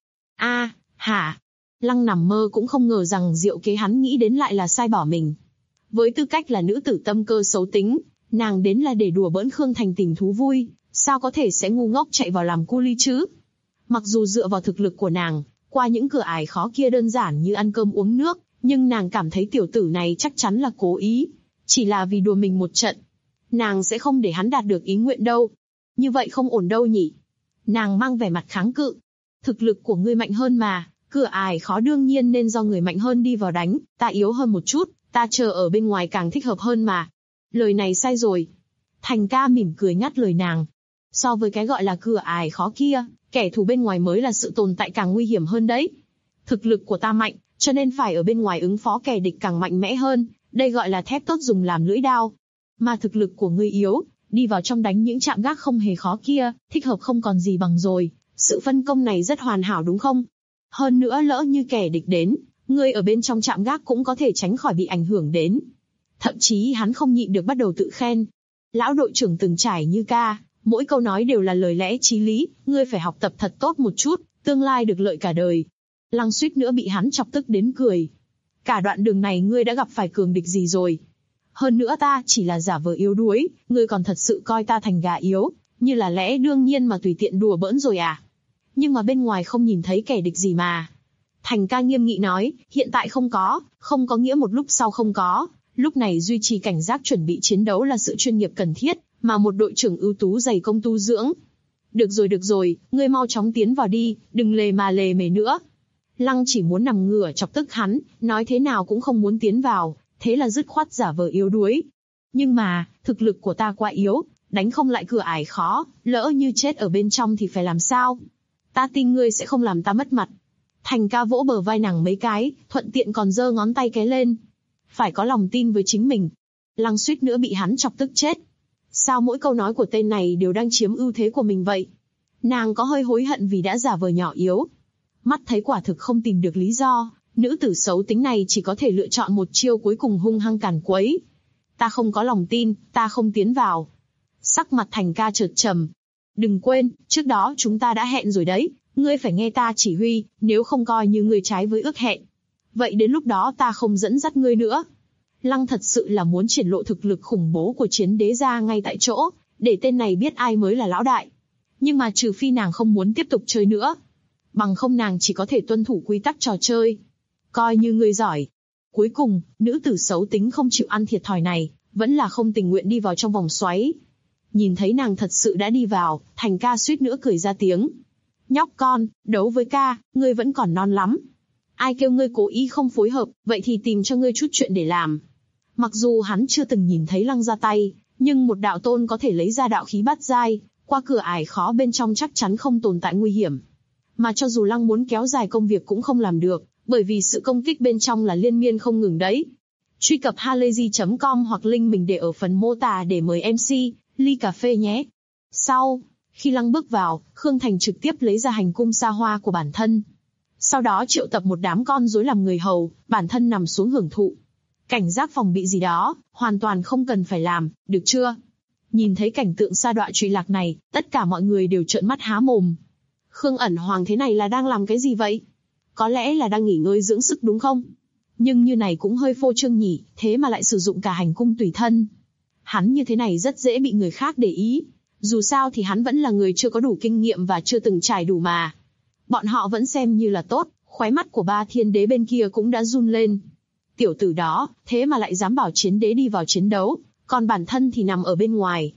Hả? Lăng nằm mơ cũng không ngờ rằng diệu kế hắn nghĩ đến lại là sai bỏ mình. Với tư cách là nữ tử tâm cơ xấu tính, nàng đến là để đùa bỡn Khương Thành tìm thú vui, sao có thể sẽ ngu ngốc chạy vào làm cu ly chứ? Mặc dù dựa vào thực lực của nàng, qua những cửa ải khó kia đơn giản như ăn cơm uống nước, nhưng nàng cảm thấy tiểu tử này chắc chắn là cố ý, chỉ là vì đùa mình một trận. Nàng sẽ không để hắn đạt được ý nguyện đâu. Như vậy không ổn đâu nhỉ? Nàng mang vẻ mặt kháng cự. Thực lực của ngươi mạnh hơn mà, cửa ải khó đương nhiên nên do người mạnh hơn đi vào đánh, ta yếu hơn một chút, ta chờ ở bên ngoài càng thích hợp hơn mà. Lời này sai rồi. Thành ca mỉm cười ngắt lời nàng. So với cái gọi là cửa ải khó kia, kẻ thù bên ngoài mới là sự tồn tại càng nguy hiểm hơn đấy. Thực lực của ta mạnh, cho nên phải ở bên ngoài ứng phó kẻ địch càng mạnh mẽ hơn, đây gọi là thép tốt dùng làm lưỡi đao. Mà thực lực của ngươi yếu, đi vào trong đánh những trạm gác không hề khó kia, thích hợp không còn gì bằng rồi, sự phân công này rất hoàn hảo đúng không? Hơn nữa lỡ như kẻ địch đến, ngươi ở bên trong trạm gác cũng có thể tránh khỏi bị ảnh hưởng đến. Thậm chí hắn không nhịn được bắt đầu tự khen. Lão đội trưởng từng trải như ca, mỗi câu nói đều là lời lẽ chí lý, ngươi phải học tập thật tốt một chút, tương lai được lợi cả đời. Lăng suýt nữa bị hắn chọc tức đến cười. Cả đoạn đường này ngươi đã gặp phải cường địch gì rồi? Hơn nữa ta chỉ là giả vờ yếu đuối, ngươi còn thật sự coi ta thành gà yếu, như là lẽ đương nhiên mà tùy tiện đùa bỡn rồi à? Nhưng mà bên ngoài không nhìn thấy kẻ địch gì mà. Thành ca nghiêm nghị nói, hiện tại không có nghĩa một lúc sau không có. Lúc này duy trì cảnh giác chuẩn bị chiến đấu là sự chuyên nghiệp cần thiết, mà một đội trưởng ưu tú dày công tu dưỡng. Được rồi, ngươi mau chóng tiến vào đi, đừng lề mề nữa. Lăng chỉ muốn nằm ngửa chọc tức hắn, nói thế nào cũng không muốn tiến vào, thế là dứt khoát giả vờ yếu đuối. Nhưng mà, thực lực của ta quá yếu, đánh không lại cửa ải khó, lỡ như chết ở bên trong thì phải làm sao? Ta tin ngươi sẽ không làm ta mất mặt. Thành ca vỗ bờ vai nàng mấy cái, thuận tiện còn giơ ngón tay cái lên. Phải có lòng tin với chính mình. Lăng suýt nữa bị hắn chọc tức chết. Sao mỗi câu nói của tên này đều đang chiếm ưu thế của mình vậy? Nàng có hơi hối hận vì đã giả vờ nhỏ yếu. Mắt thấy quả thực không tìm được lý do, nữ tử xấu tính này chỉ có thể lựa chọn một chiêu cuối cùng hung hăng càn quấy. Ta không có lòng tin, ta không tiến vào. Sắc mặt Thành ca chợt trầm. Đừng quên, trước đó chúng ta đã hẹn rồi đấy, ngươi phải nghe ta chỉ huy, nếu không coi như ngươi trái với ước hẹn. Vậy đến lúc đó ta không dẫn dắt ngươi nữa. Lăng thật sự là muốn triển lộ thực lực khủng bố của chiến đế ra ngay tại chỗ, để tên này biết ai mới là lão đại. Nhưng mà trừ phi nàng không muốn tiếp tục chơi nữa. Bằng không nàng chỉ có thể tuân thủ quy tắc trò chơi. Coi như ngươi giỏi. Cuối cùng, nữ tử xấu tính không chịu ăn thiệt thòi này, vẫn là không tình nguyện đi vào trong vòng xoáy. Nhìn thấy nàng thật sự đã đi vào, Thành ca suýt nữa cười ra tiếng. Nhóc con, đấu với ca, ngươi vẫn còn non lắm. Ai kêu ngươi cố ý không phối hợp, vậy thì tìm cho ngươi chút chuyện để làm. Mặc dù hắn chưa từng nhìn thấy Lăng ra tay, nhưng một đạo tôn có thể lấy ra đạo khí bát giai, qua cửa ải khó bên trong chắc chắn không tồn tại nguy hiểm. Mà cho dù Lăng muốn kéo dài công việc cũng không làm được, bởi vì sự công kích bên trong là liên miên không ngừng đấy. Truy cập halayzi.com hoặc link mình để ở phần mô tả để mời MC, ly cà phê nhé. Sau, khi Lăng bước vào, Khương Thành trực tiếp lấy ra hành cung xa hoa của bản thân. Sau đó triệu tập một đám con rối làm người hầu, bản thân nằm xuống hưởng thụ. Cảnh giác phòng bị gì đó, hoàn toàn không cần phải làm, được chưa? Nhìn thấy cảnh tượng sa đọa trụy lạc này, tất cả mọi người đều trợn mắt há mồm. Khương ẩn hoàng thế này là đang làm cái gì vậy? Có lẽ là đang nghỉ ngơi dưỡng sức đúng không? Nhưng như này cũng hơi phô trương nhỉ, thế mà lại sử dụng cả hành cung tùy thân. Hắn như thế này rất dễ bị người khác để ý. Dù sao thì hắn vẫn là người chưa có đủ kinh nghiệm và chưa từng trải đủ mà. Bọn họ vẫn xem như là tốt, khóe mắt của ba thiên đế bên kia cũng đã run lên. Tiểu tử đó, thế mà lại dám bảo chiến đế đi vào chiến đấu, còn bản thân thì nằm ở bên ngoài.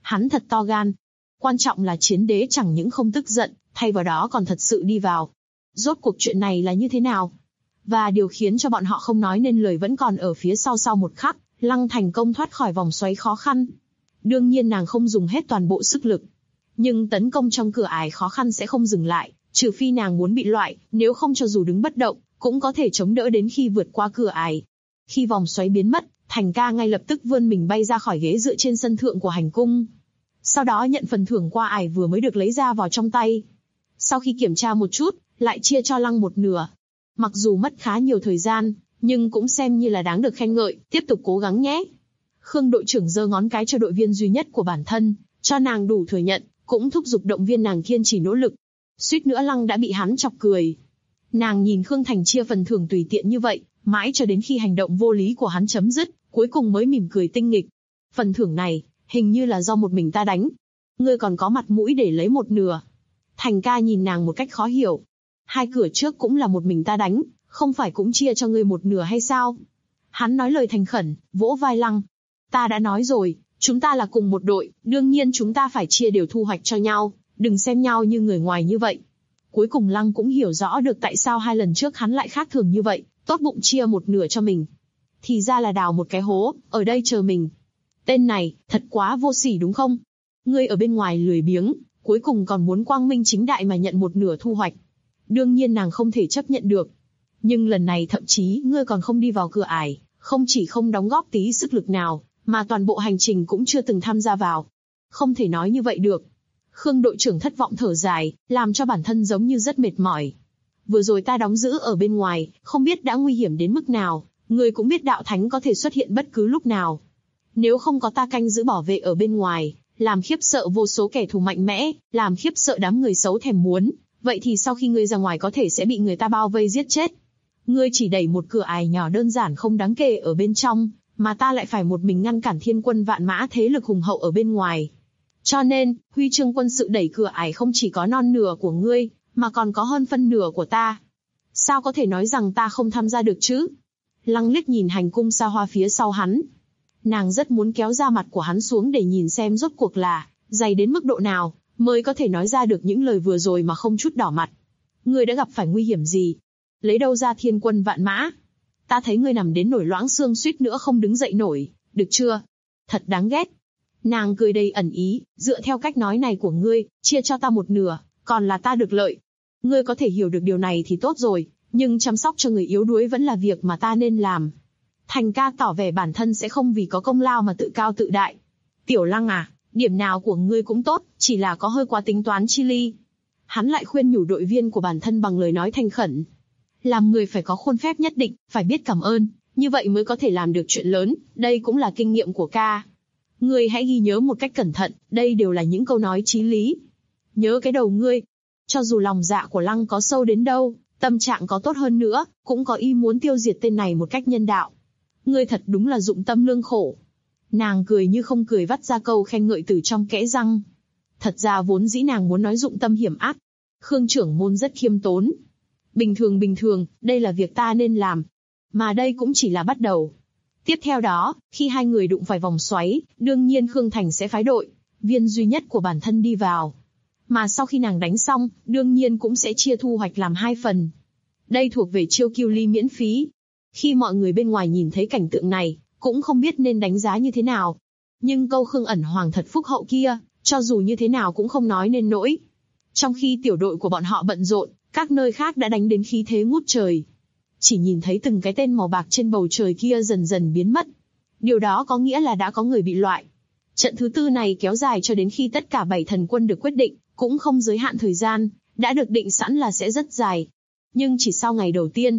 Hắn thật to gan. Quan trọng là chiến đế chẳng những không tức giận, thay vào đó còn thật sự đi vào. Rốt cuộc chuyện này là như thế nào? Và điều khiến cho bọn họ không nói nên lời vẫn còn ở phía sau một khắc, Lăng thành công thoát khỏi vòng xoáy khó khăn. Đương nhiên nàng không dùng hết toàn bộ sức lực. Nhưng tấn công trong cửa ải khó khăn sẽ không dừng lại, trừ phi nàng muốn bị loại, nếu không cho dù đứng bất động, cũng có thể chống đỡ đến khi vượt qua cửa ải. Khi vòng xoáy biến mất, Thành ca ngay lập tức vươn mình bay ra khỏi ghế dựa trên sân thượng của hành cung. Sau đó nhận phần thưởng qua ải vừa mới được lấy ra vào trong tay. Sau khi kiểm tra một chút, lại chia cho Lăng một nửa. Mặc dù mất khá nhiều thời gian, nhưng cũng xem như là đáng được khen ngợi, tiếp tục cố gắng nhé. Khương đội trưởng giơ ngón cái cho đội viên duy nhất của bản thân, cho nàng đủ thừa nhận, cũng thúc giục động viên nàng kiên trì nỗ lực. Suýt nữa Lăng đã bị hắn chọc cười. Nàng nhìn Khương Thành chia phần thưởng tùy tiện như vậy, mãi cho đến khi hành động vô lý của hắn chấm dứt, cuối cùng mới mỉm cười tinh nghịch. Phần thưởng này, hình như là do một mình ta đánh. Ngươi còn có mặt mũi để lấy một nửa. Thành ca nhìn nàng một cách khó hiểu. Hai cửa trước cũng là một mình ta đánh, không phải cũng chia cho ngươi một nửa hay sao? Hắn nói lời thành khẩn, vỗ vai Lăng. Ta đã nói rồi, chúng ta là cùng một đội, đương nhiên chúng ta phải chia đều thu hoạch cho nhau, đừng xem nhau như người ngoài như vậy. Cuối cùng Lăng cũng hiểu rõ được tại sao hai lần trước hắn lại khác thường như vậy, tốt bụng chia một nửa cho mình. Thì ra là đào một cái hố, ở đây chờ mình. Tên này, thật quá vô sỉ đúng không? Ngươi ở bên ngoài lười biếng, cuối cùng còn muốn quang minh chính đại mà nhận một nửa thu hoạch. Đương nhiên nàng không thể chấp nhận được. Nhưng lần này thậm chí ngươi còn không đi vào cửa ải, không chỉ không đóng góp tí sức lực nào, mà toàn bộ hành trình cũng chưa từng tham gia vào. Không thể nói như vậy được. Khương đội trưởng thất vọng thở dài, làm cho bản thân giống như rất mệt mỏi. Vừa rồi ta đóng giữ ở bên ngoài, không biết đã nguy hiểm đến mức nào, ngươi cũng biết đạo thánh có thể xuất hiện bất cứ lúc nào. Nếu không có ta canh giữ bảo vệ ở bên ngoài, làm khiếp sợ vô số kẻ thù mạnh mẽ, làm khiếp sợ đám người xấu thèm muốn, vậy thì sau khi ngươi ra ngoài có thể sẽ bị người ta bao vây giết chết. Ngươi chỉ đẩy một cửa ải nhỏ đơn giản không đáng kể ở bên trong, mà ta lại phải một mình ngăn cản thiên quân vạn mã thế lực hùng hậu ở bên ngoài. Cho nên, huy chương quân sự đẩy cửa ải không chỉ có non nửa của ngươi, mà còn có hơn phân nửa của ta. Sao có thể nói rằng ta không tham gia được chứ? Lăng liếc nhìn hành cung xa hoa phía sau hắn. Nàng rất muốn kéo da mặt của hắn xuống để nhìn xem rốt cuộc là dày đến mức độ nào, mới có thể nói ra được những lời vừa rồi mà không chút đỏ mặt. Ngươi đã gặp phải nguy hiểm gì? Lấy đâu ra thiên quân vạn mã? Ta thấy ngươi nằm đến nổi loãng xương suýt nữa không đứng dậy nổi, được chưa? Thật đáng ghét. Nàng cười đầy ẩn ý, dựa theo cách nói này của ngươi, chia cho ta một nửa, còn là ta được lợi. Ngươi có thể hiểu được điều này thì tốt rồi, nhưng chăm sóc cho người yếu đuối vẫn là việc mà ta nên làm. Thành ca tỏ vẻ bản thân sẽ không vì có công lao mà tự cao tự đại. Tiểu Lăng à, điểm nào của ngươi cũng tốt, chỉ là có hơi quá tính toán chi ly. Hắn lại khuyên nhủ đội viên của bản thân bằng lời nói thành khẩn. Làm người phải có khuôn phép nhất định, phải biết cảm ơn, như vậy mới có thể làm được chuyện lớn, đây cũng là kinh nghiệm của ca. Ngươi hãy ghi nhớ một cách cẩn thận, đây đều là những câu nói chí lý. Nhớ cái đầu ngươi. Cho dù lòng dạ của Lăng có sâu đến đâu, tâm trạng có tốt hơn nữa, cũng có ý muốn tiêu diệt tên này một cách nhân đạo. Ngươi thật đúng là dụng tâm lương khổ. Nàng cười như không cười vắt ra câu khen ngợi từ trong kẽ răng. Thật ra vốn dĩ nàng muốn nói dụng tâm hiểm ác. Khương trưởng môn rất khiêm tốn. Bình thường, đây là việc ta nên làm. Mà đây cũng chỉ là bắt đầu. Tiếp theo đó, khi hai người đụng phải vòng xoáy, đương nhiên Khương Thành sẽ phái đội viên duy nhất của bản thân đi vào. Mà sau khi nàng đánh xong, đương nhiên cũng sẽ chia thu hoạch làm hai phần. Đây thuộc về chiêu kiêu ly miễn phí. Khi mọi người bên ngoài nhìn thấy cảnh tượng này, cũng không biết nên đánh giá như thế nào. Nhưng câu Khương ẩn hoàng thật phúc hậu kia, cho dù như thế nào cũng không nói nên nỗi. Trong khi tiểu đội của bọn họ bận rộn, các nơi khác đã đánh đến khí thế ngút trời. Chỉ nhìn thấy từng cái tên màu bạc trên bầu trời kia dần dần biến mất. Điều đó có nghĩa là đã có người bị loại. Trận thứ tư này kéo dài cho đến khi tất cả 7 thần quân được quyết định, cũng không giới hạn thời gian, đã được định sẵn là sẽ rất dài. Nhưng chỉ sau ngày đầu tiên,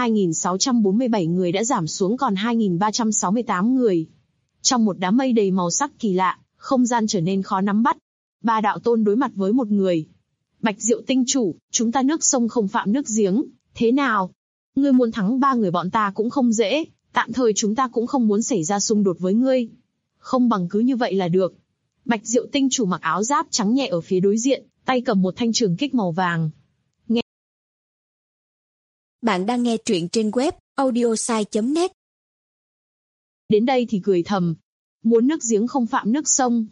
2.647 người đã giảm xuống còn 2.368 người. Trong một đám mây đầy màu sắc kỳ lạ, không gian trở nên khó nắm bắt. 3 đạo tôn đối mặt với một người. Bạch Diệu tinh chủ, chúng ta nước sông không phạm nước giếng, thế nào? Ngươi muốn thắng 3 người bọn ta cũng không dễ, tạm thời chúng ta cũng không muốn xảy ra xung đột với ngươi. Không bằng cứ như vậy là được. Bạch Diệu tinh chủ mặc áo giáp trắng nhẹ ở phía đối diện, tay cầm một thanh trường kích màu vàng. Bạn đang nghe truyện trên web audiosai.net. Đến đây thì cười thầm. Muốn nước giếng không phạm nước sông.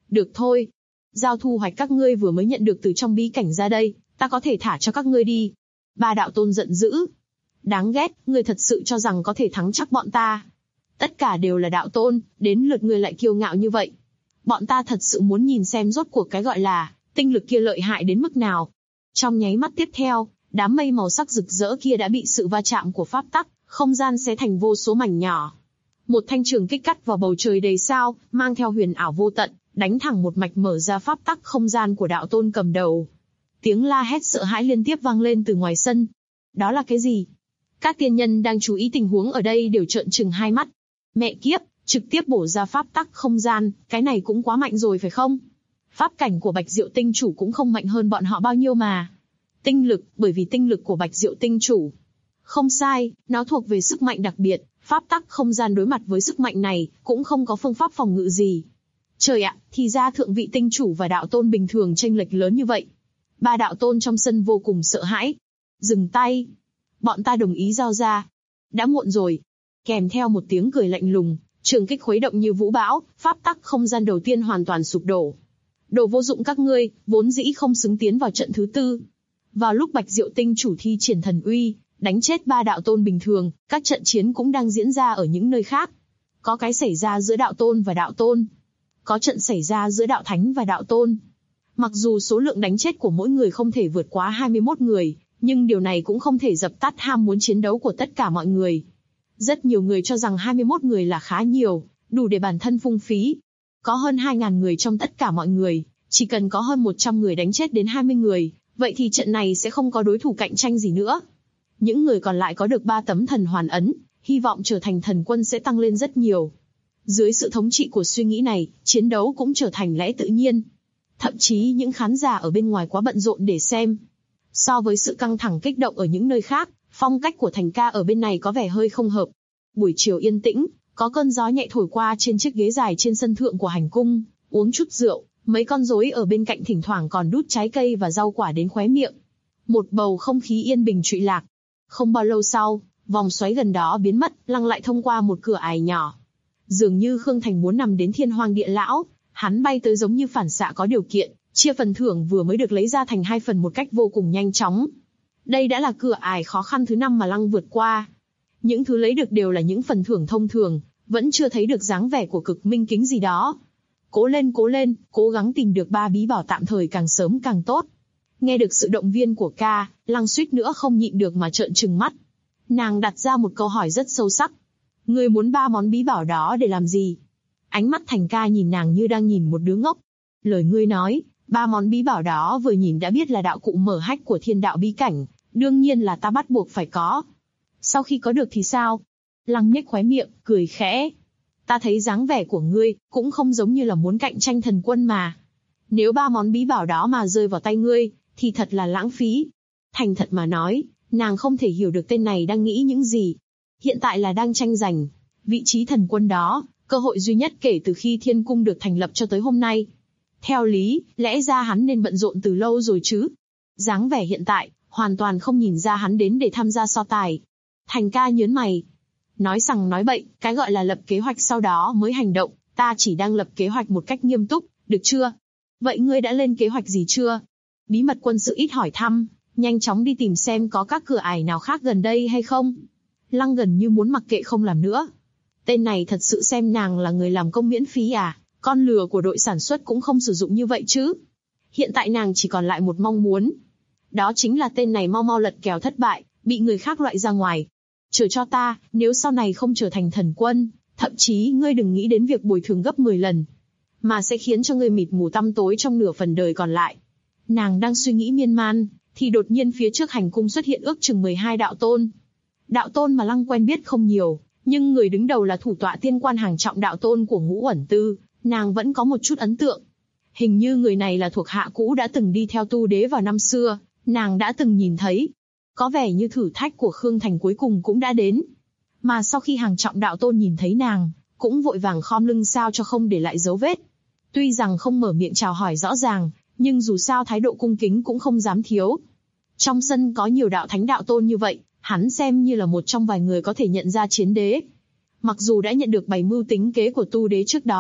Được thôi. Giao thu hoạch các ngươi vừa mới nhận được từ trong bí cảnh ra đây, ta có thể thả cho các ngươi đi. Ba đạo tôn giận dữ. Đáng ghét, ngươi thật sự cho rằng có thể thắng chắc bọn ta. Tất cả đều là đạo tôn, đến lượt ngươi lại kiêu ngạo như vậy. Bọn ta thật sự muốn nhìn xem rốt cuộc cái gọi là tinh lực kia lợi hại đến mức nào. Trong nháy mắt tiếp theo, đám mây màu sắc rực rỡ kia đã bị sự va chạm của pháp tắc, không gian xé thành vô số mảnh nhỏ. Một thanh trường kích cắt vào bầu trời đầy sao, mang theo huyền ảo vô tận, đánh thẳng một mạch mở ra pháp tắc không gian của đạo tôn cầm đầu. Tiếng la hét sợ hãi liên tiếp vang lên từ ngoài sân. Đó là cái gì? Các tiên nhân đang chú ý tình huống ở đây đều trợn trừng hai mắt. Mẹ kiếp, trực tiếp bổ ra pháp tắc không gian, cái này cũng quá mạnh rồi phải không? Pháp cảnh của Bạch Diệu Tinh Chủ cũng không mạnh hơn bọn họ bao nhiêu mà. Tinh lực, bởi vì tinh lực của Bạch Diệu Tinh Chủ. Không sai, nó thuộc về sức mạnh đặc biệt, pháp tắc không gian đối mặt với sức mạnh này, cũng không có phương pháp phòng ngự gì. Trời ạ, thì ra thượng vị tinh chủ và đạo tôn bình thường chênh lệch lớn như vậy. Ba đạo tôn trong sân vô cùng sợ hãi. Dừng tay. Bọn ta đồng ý giao ra. Đã muộn rồi. Kèm theo một tiếng cười lạnh lùng, trường kích khuấy động như vũ bão, pháp tắc không gian đầu tiên hoàn toàn sụp đổ. Đồ vô dụng các ngươi, vốn dĩ không xứng tiến vào trận thứ tư. Vào lúc Bạch Diệu Tinh Chủ thi triển thần uy, đánh chết ba đạo tôn bình thường, các trận chiến cũng đang diễn ra ở những nơi khác. Có cái xảy ra giữa đạo tôn và đạo tôn. Có trận xảy ra giữa đạo thánh và đạo tôn. Mặc dù số lượng đánh chết của mỗi người không thể vượt quá 21 người, nhưng điều này cũng không thể dập tắt ham muốn chiến đấu của tất cả mọi người. Rất nhiều người cho rằng 21 người là khá nhiều, đủ để bản thân phung phí. Có hơn 2.000 người trong tất cả mọi người, chỉ cần có hơn 100 người đánh chết đến 20 người, vậy thì trận này sẽ không có đối thủ cạnh tranh gì nữa. Những người còn lại có được 3 tấm thần hoàn ấn, hy vọng trở thành thần quân sẽ tăng lên rất nhiều. Dưới sự thống trị của suy nghĩ này, chiến đấu cũng trở thành lẽ tự nhiên. Thậm chí những khán giả ở bên ngoài quá bận rộn để xem. So với sự căng thẳng kích động ở những nơi khác, phong cách của Thành Ca ở bên này có vẻ hơi không hợp. Buổi chiều yên tĩnh, có cơn gió nhẹ thổi qua trên chiếc ghế dài trên sân thượng của hành cung, uống chút rượu, mấy con rối ở bên cạnh thỉnh thoảng còn đút trái cây và rau quả đến khóe miệng. Một bầu không khí yên bình trụy lạc. Không bao lâu sau, vòng xoáy gần đó biến mất, Lăng lại thông qua một cửa ải nhỏ. Dường như Khương Thành muốn nằm đến Thiên Hoang Địa Lão, hắn bay tới giống như phản xạ có điều kiện, chia phần thưởng vừa mới được lấy ra thành 2 phần một cách vô cùng nhanh chóng. Đây đã là cửa ải khó khăn thứ 5 mà Lăng vượt qua. Những thứ lấy được đều là những phần thưởng thông thường, vẫn chưa thấy được dáng vẻ của cực minh kính gì đó. Cố lên, cố gắng tìm được 3 bí bảo tạm thời càng sớm càng tốt. Nghe được sự động viên của ca, Lăng suýt nữa không nhịn được mà trợn trừng mắt. Nàng đặt ra một câu hỏi rất sâu sắc. Ngươi muốn 3 món bí bảo đó để làm gì? Ánh mắt Thành Ca nhìn nàng như đang nhìn một đứa ngốc. Lời ngươi nói, 3 món bí bảo đó vừa nhìn đã biết là đạo cụ mở hách của thiên đạo bí cảnh, đương nhiên là ta bắt buộc phải có. Sau khi có được thì sao? Lăng nhếch khóe miệng, cười khẽ. Ta thấy dáng vẻ của ngươi, cũng không giống như là muốn cạnh tranh thần quân mà. Nếu 3 món bí bảo đó mà rơi vào tay ngươi, thì thật là lãng phí. Thành thật mà nói, nàng không thể hiểu được tên này đang nghĩ những gì. Hiện tại là đang tranh giành vị trí thần quân đó, cơ hội duy nhất kể từ khi thiên cung được thành lập cho tới hôm nay. Theo lý, lẽ ra hắn nên bận rộn từ lâu rồi chứ. Dáng vẻ hiện tại, hoàn toàn không nhìn ra hắn đến để tham gia so tài. Thành Ca nhớn mày. Nói sằng nói bậy, cái gọi là lập kế hoạch sau đó mới hành động, ta chỉ đang lập kế hoạch một cách nghiêm túc, được chưa? Vậy ngươi đã lên kế hoạch gì chưa? Bí mật quân sự ít hỏi thăm, nhanh chóng đi tìm xem có các cửa ải nào khác gần đây hay không. Lăng gần như muốn mặc kệ không làm nữa. Tên này thật sự xem nàng là người làm công miễn phí à? Con lừa của đội sản xuất cũng không sử dụng như vậy chứ. Hiện tại nàng chỉ còn lại một mong muốn. Đó chính là tên này mau mau lật kèo thất bại, bị người khác loại ra ngoài. Chờ cho ta, nếu sau này không trở thành thần quân, thậm chí ngươi đừng nghĩ đến việc bồi thường gấp 10 lần. Mà sẽ khiến cho ngươi mịt mù tăm tối trong nửa phần đời còn lại. Nàng đang suy nghĩ miên man, thì đột nhiên phía trước hành cung xuất hiện ước chừng 12 đạo tôn. Đạo tôn mà Lăng quen biết không nhiều, nhưng người đứng đầu là thủ tọa tiên quan hàng trọng đạo tôn của Ngũ Uẩn Tư, nàng vẫn có một chút ấn tượng. Hình như người này là thuộc hạ cũ đã từng đi theo Tu Đế vào năm xưa, nàng đã từng nhìn thấy. Có vẻ như thử thách của Khương Thành cuối cùng cũng đã đến. Mà sau khi hàng trọng đạo tôn nhìn thấy nàng, cũng vội vàng khom lưng sao cho không để lại dấu vết. Tuy rằng không mở miệng chào hỏi rõ ràng, nhưng dù sao thái độ cung kính cũng không dám thiếu. Trong sân có nhiều đạo thánh đạo tôn như vậy, hắn xem như là một trong vài người có thể nhận ra chiến đế. Mặc dù đã nhận được bày mưu tính kế của Tu Đế trước đó,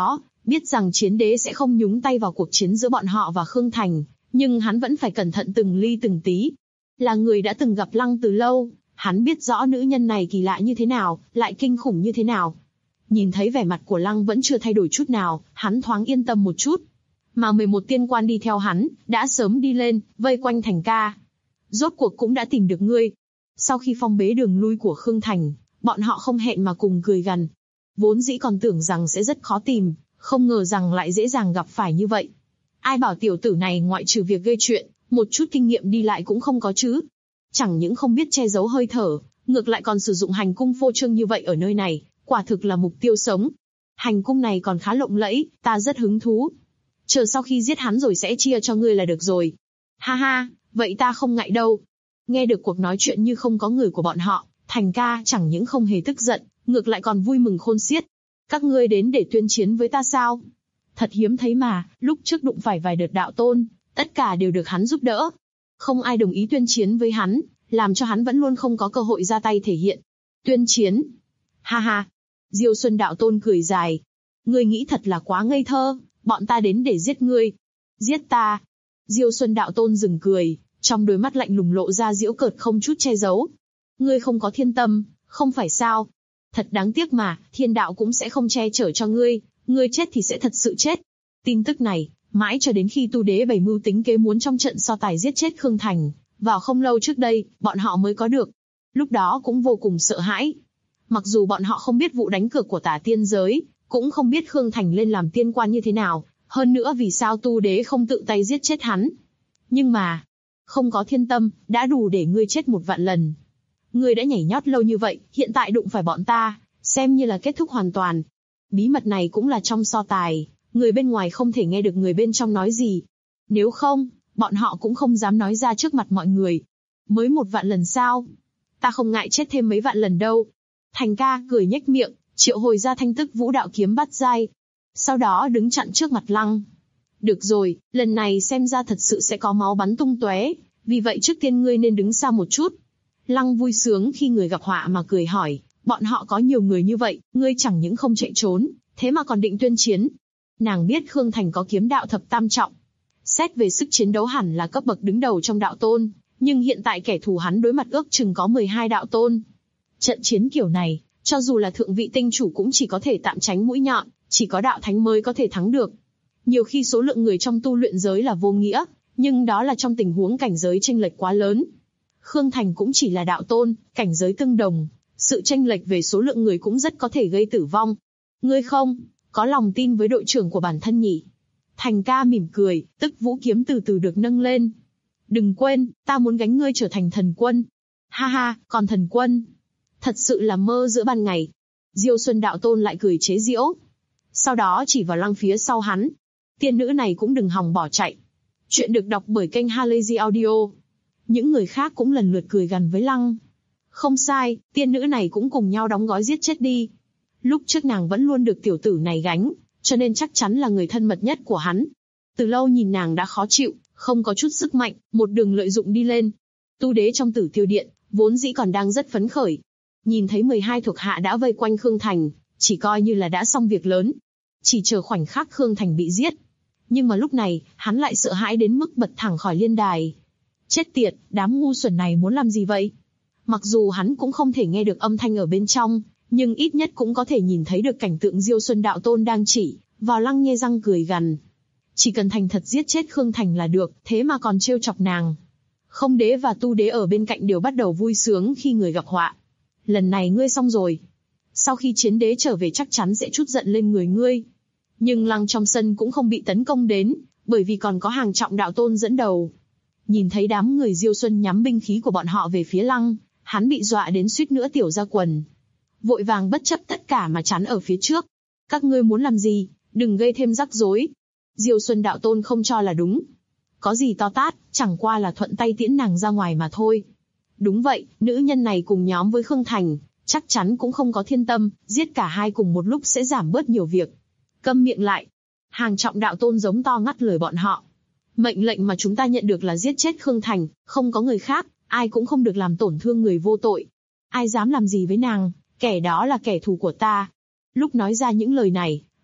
Biết rằng chiến đế sẽ không nhúng tay vào cuộc chiến giữa bọn họ và Khương Thành, nhưng hắn vẫn phải cẩn thận từng ly từng tí. Là người đã từng gặp Lăng từ lâu, hắn biết rõ nữ nhân này kỳ lạ như thế nào, lại kinh khủng như thế nào. Nhìn thấy vẻ mặt của Lăng vẫn chưa thay đổi chút nào, hắn thoáng yên tâm một chút. Mà 11 tiên quan đi theo hắn, đã sớm đi lên, vây quanh Thành ca. Rốt cuộc cũng đã tìm được ngươi. Sau khi phong bế đường lui của Khương Thành, bọn họ không hẹn mà cùng cười gằn. Vốn dĩ còn tưởng rằng sẽ rất khó tìm, không ngờ rằng lại dễ dàng gặp phải như vậy. Ai bảo tiểu tử này ngoại trừ việc gây chuyện, một chút kinh nghiệm đi lại cũng không có chứ. Chẳng những không biết che giấu hơi thở, ngược lại còn sử dụng hành cung phô trương như vậy ở nơi này, quả thực là mục tiêu sống. Hành cung này còn khá lộng lẫy, ta rất hứng thú. Chờ sau khi giết hắn rồi sẽ chia cho ngươi là được rồi. Ha ha, vậy ta không ngại đâu. Nghe được cuộc nói chuyện như không có người của bọn họ, Thành ca chẳng những không hề tức giận, ngược lại còn vui mừng khôn xiết. Các ngươi đến để tuyên chiến với ta sao? Thật hiếm thấy mà, lúc trước đụng phải vài đợt đạo tôn, tất cả đều được hắn giúp đỡ. Không ai đồng ý tuyên chiến với hắn, làm cho hắn vẫn luôn không có cơ hội ra tay thể hiện. Tuyên chiến? Ha ha. Diêu Xuân đạo tôn cười dài. Ngươi nghĩ thật là quá ngây thơ, bọn ta đến để giết ngươi. Giết ta? Diêu Xuân đạo tôn dừng cười, trong đôi mắt lạnh lùng lộ ra giễu cợt không chút che giấu. Ngươi không có thiên tâm, không phải sao? Thật đáng tiếc mà, thiên đạo cũng sẽ không che chở cho ngươi, ngươi chết thì sẽ thật sự chết. Tin tức này, mãi cho đến khi tu đế bày mưu tính kế muốn trong trận so tài giết chết Khương Thành, vào không lâu trước đây, bọn họ mới có được. Lúc đó cũng vô cùng sợ hãi. Mặc dù bọn họ không biết vụ đánh cược của Tả Tiên giới, cũng không biết Khương Thành lên làm tiên quan như thế nào, hơn nữa vì sao tu đế không tự tay giết chết hắn. Nhưng mà, không có thiên tâm, đã đủ để ngươi chết 1 vạn lần. Ngươi đã nhảy nhót lâu như vậy, hiện tại đụng phải bọn ta, xem như là kết thúc hoàn toàn. Bí mật này cũng là trong so tài, người bên ngoài không thể nghe được người bên trong nói gì. Nếu không, bọn họ cũng không dám nói ra trước mặt mọi người. Mới 1 vạn lần sao? Ta không ngại chết thêm mấy vạn lần đâu. Thành ca cười nhếch miệng, triệu hồi ra thanh tức vũ đạo kiếm bát giai. Sau đó đứng chặn trước mặt Lăng. Được rồi, lần này xem ra thật sự sẽ có máu bắn tung tóe, vì vậy trước tiên ngươi nên đứng xa một chút. Lăng vui sướng khi người gặp họa mà cười hỏi, bọn họ có nhiều người như vậy, ngươi chẳng những không chạy trốn, thế mà còn định tuyên chiến. Nàng biết Khương Thành có kiếm đạo thập tam trọng. Xét về sức chiến đấu hẳn là cấp bậc đứng đầu trong đạo tôn, nhưng hiện tại kẻ thù hắn đối mặt ước chừng có 12 đạo tôn. Trận chiến kiểu này, cho dù là thượng vị tinh chủ cũng chỉ có thể tạm tránh mũi nhọn, chỉ có đạo thánh mới có thể thắng được. Nhiều khi số lượng người trong tu luyện giới là vô nghĩa, nhưng đó là trong tình huống cảnh giới chênh lệch quá lớn. Khương Thành cũng chỉ là đạo tôn, cảnh giới tương đồng, sự chênh lệch về số lượng người cũng rất có thể gây tử vong. Ngươi không có lòng tin với đội trưởng của bản thân nhỉ? Thành ca mỉm cười, tức vũ kiếm từ từ được nâng lên. Đừng quên, ta muốn gánh ngươi trở thành thần quân. Ha ha, còn thần quân? Thật sự là mơ giữa ban ngày. Diêu Xuân đạo tôn lại cười chế giễu. Sau đó chỉ vào Lăng phía sau hắn. Tiên nữ này cũng đừng hòng bỏ chạy. Chuyện được đọc bởi kênh Halazy Audio. Những người khác cũng lần lượt cười gằn với Lăng. Không sai, tiên nữ này cũng cùng nhau đóng gói giết chết đi. Lúc trước nàng vẫn luôn được tiểu tử này gánh, cho nên chắc chắn là người thân mật nhất của hắn. Từ lâu nhìn nàng đã khó chịu, không có chút sức mạnh, một đường lợi dụng đi lên. Tu đế trong Tử Tiêu Điện, vốn dĩ còn đang rất phấn khởi. Nhìn thấy 12 thuộc hạ đã vây quanh Khương Thành, chỉ coi như là đã xong việc lớn. Chỉ chờ khoảnh khắc Khương Thành bị giết. Nhưng mà lúc này, hắn lại sợ hãi đến mức bật thẳng khỏi liên đài. Chết tiệt, đám ngu xuẩn này muốn làm gì vậy? Mặc dù hắn cũng không thể nghe được âm thanh ở bên trong, nhưng ít nhất cũng có thể nhìn thấy được cảnh tượng Diêu Xuân đạo tôn đang chỉ vào Lăng nhe răng cười gằn. Chỉ cần thành thật giết chết Khương Thành là được, thế mà còn trêu chọc nàng. Không đế và tu đế ở bên cạnh đều bắt đầu vui sướng khi người gặp họa. Lần này ngươi xong rồi. Sau khi chiến đế trở về chắc chắn sẽ trút giận lên người ngươi. Nhưng Lăng trong sân cũng không bị tấn công đến, bởi vì còn có hàng trọng đạo tôn dẫn đầu. Nhìn thấy đám người Diêu Xuân nhắm binh khí của bọn họ về phía Lăng, hắn bị dọa đến suýt nữa tiểu ra quần. Vội vàng bất chấp tất cả mà chắn ở phía trước. Các ngươi muốn làm gì, đừng gây thêm rắc rối. Diêu Xuân đạo tôn không cho là đúng. Có gì to tát, chẳng qua là thuận tay tiễn nàng ra ngoài mà thôi. Đúng vậy, nữ nhân này cùng nhóm với Khương Thành, chắc chắn cũng không có thiên tâm, giết cả hai cùng một lúc sẽ giảm bớt nhiều việc. Câm miệng lại. Hàng trọng đạo tôn giống to ngắt lời bọn họ. Mệnh lệnh mà chúng ta nhận được là giết chết Khương Thành, không có người khác, ai cũng không được làm tổn thương người vô tội. Ai dám làm gì với nàng, kẻ đó là kẻ thù của ta. Lúc nói ra những lời này,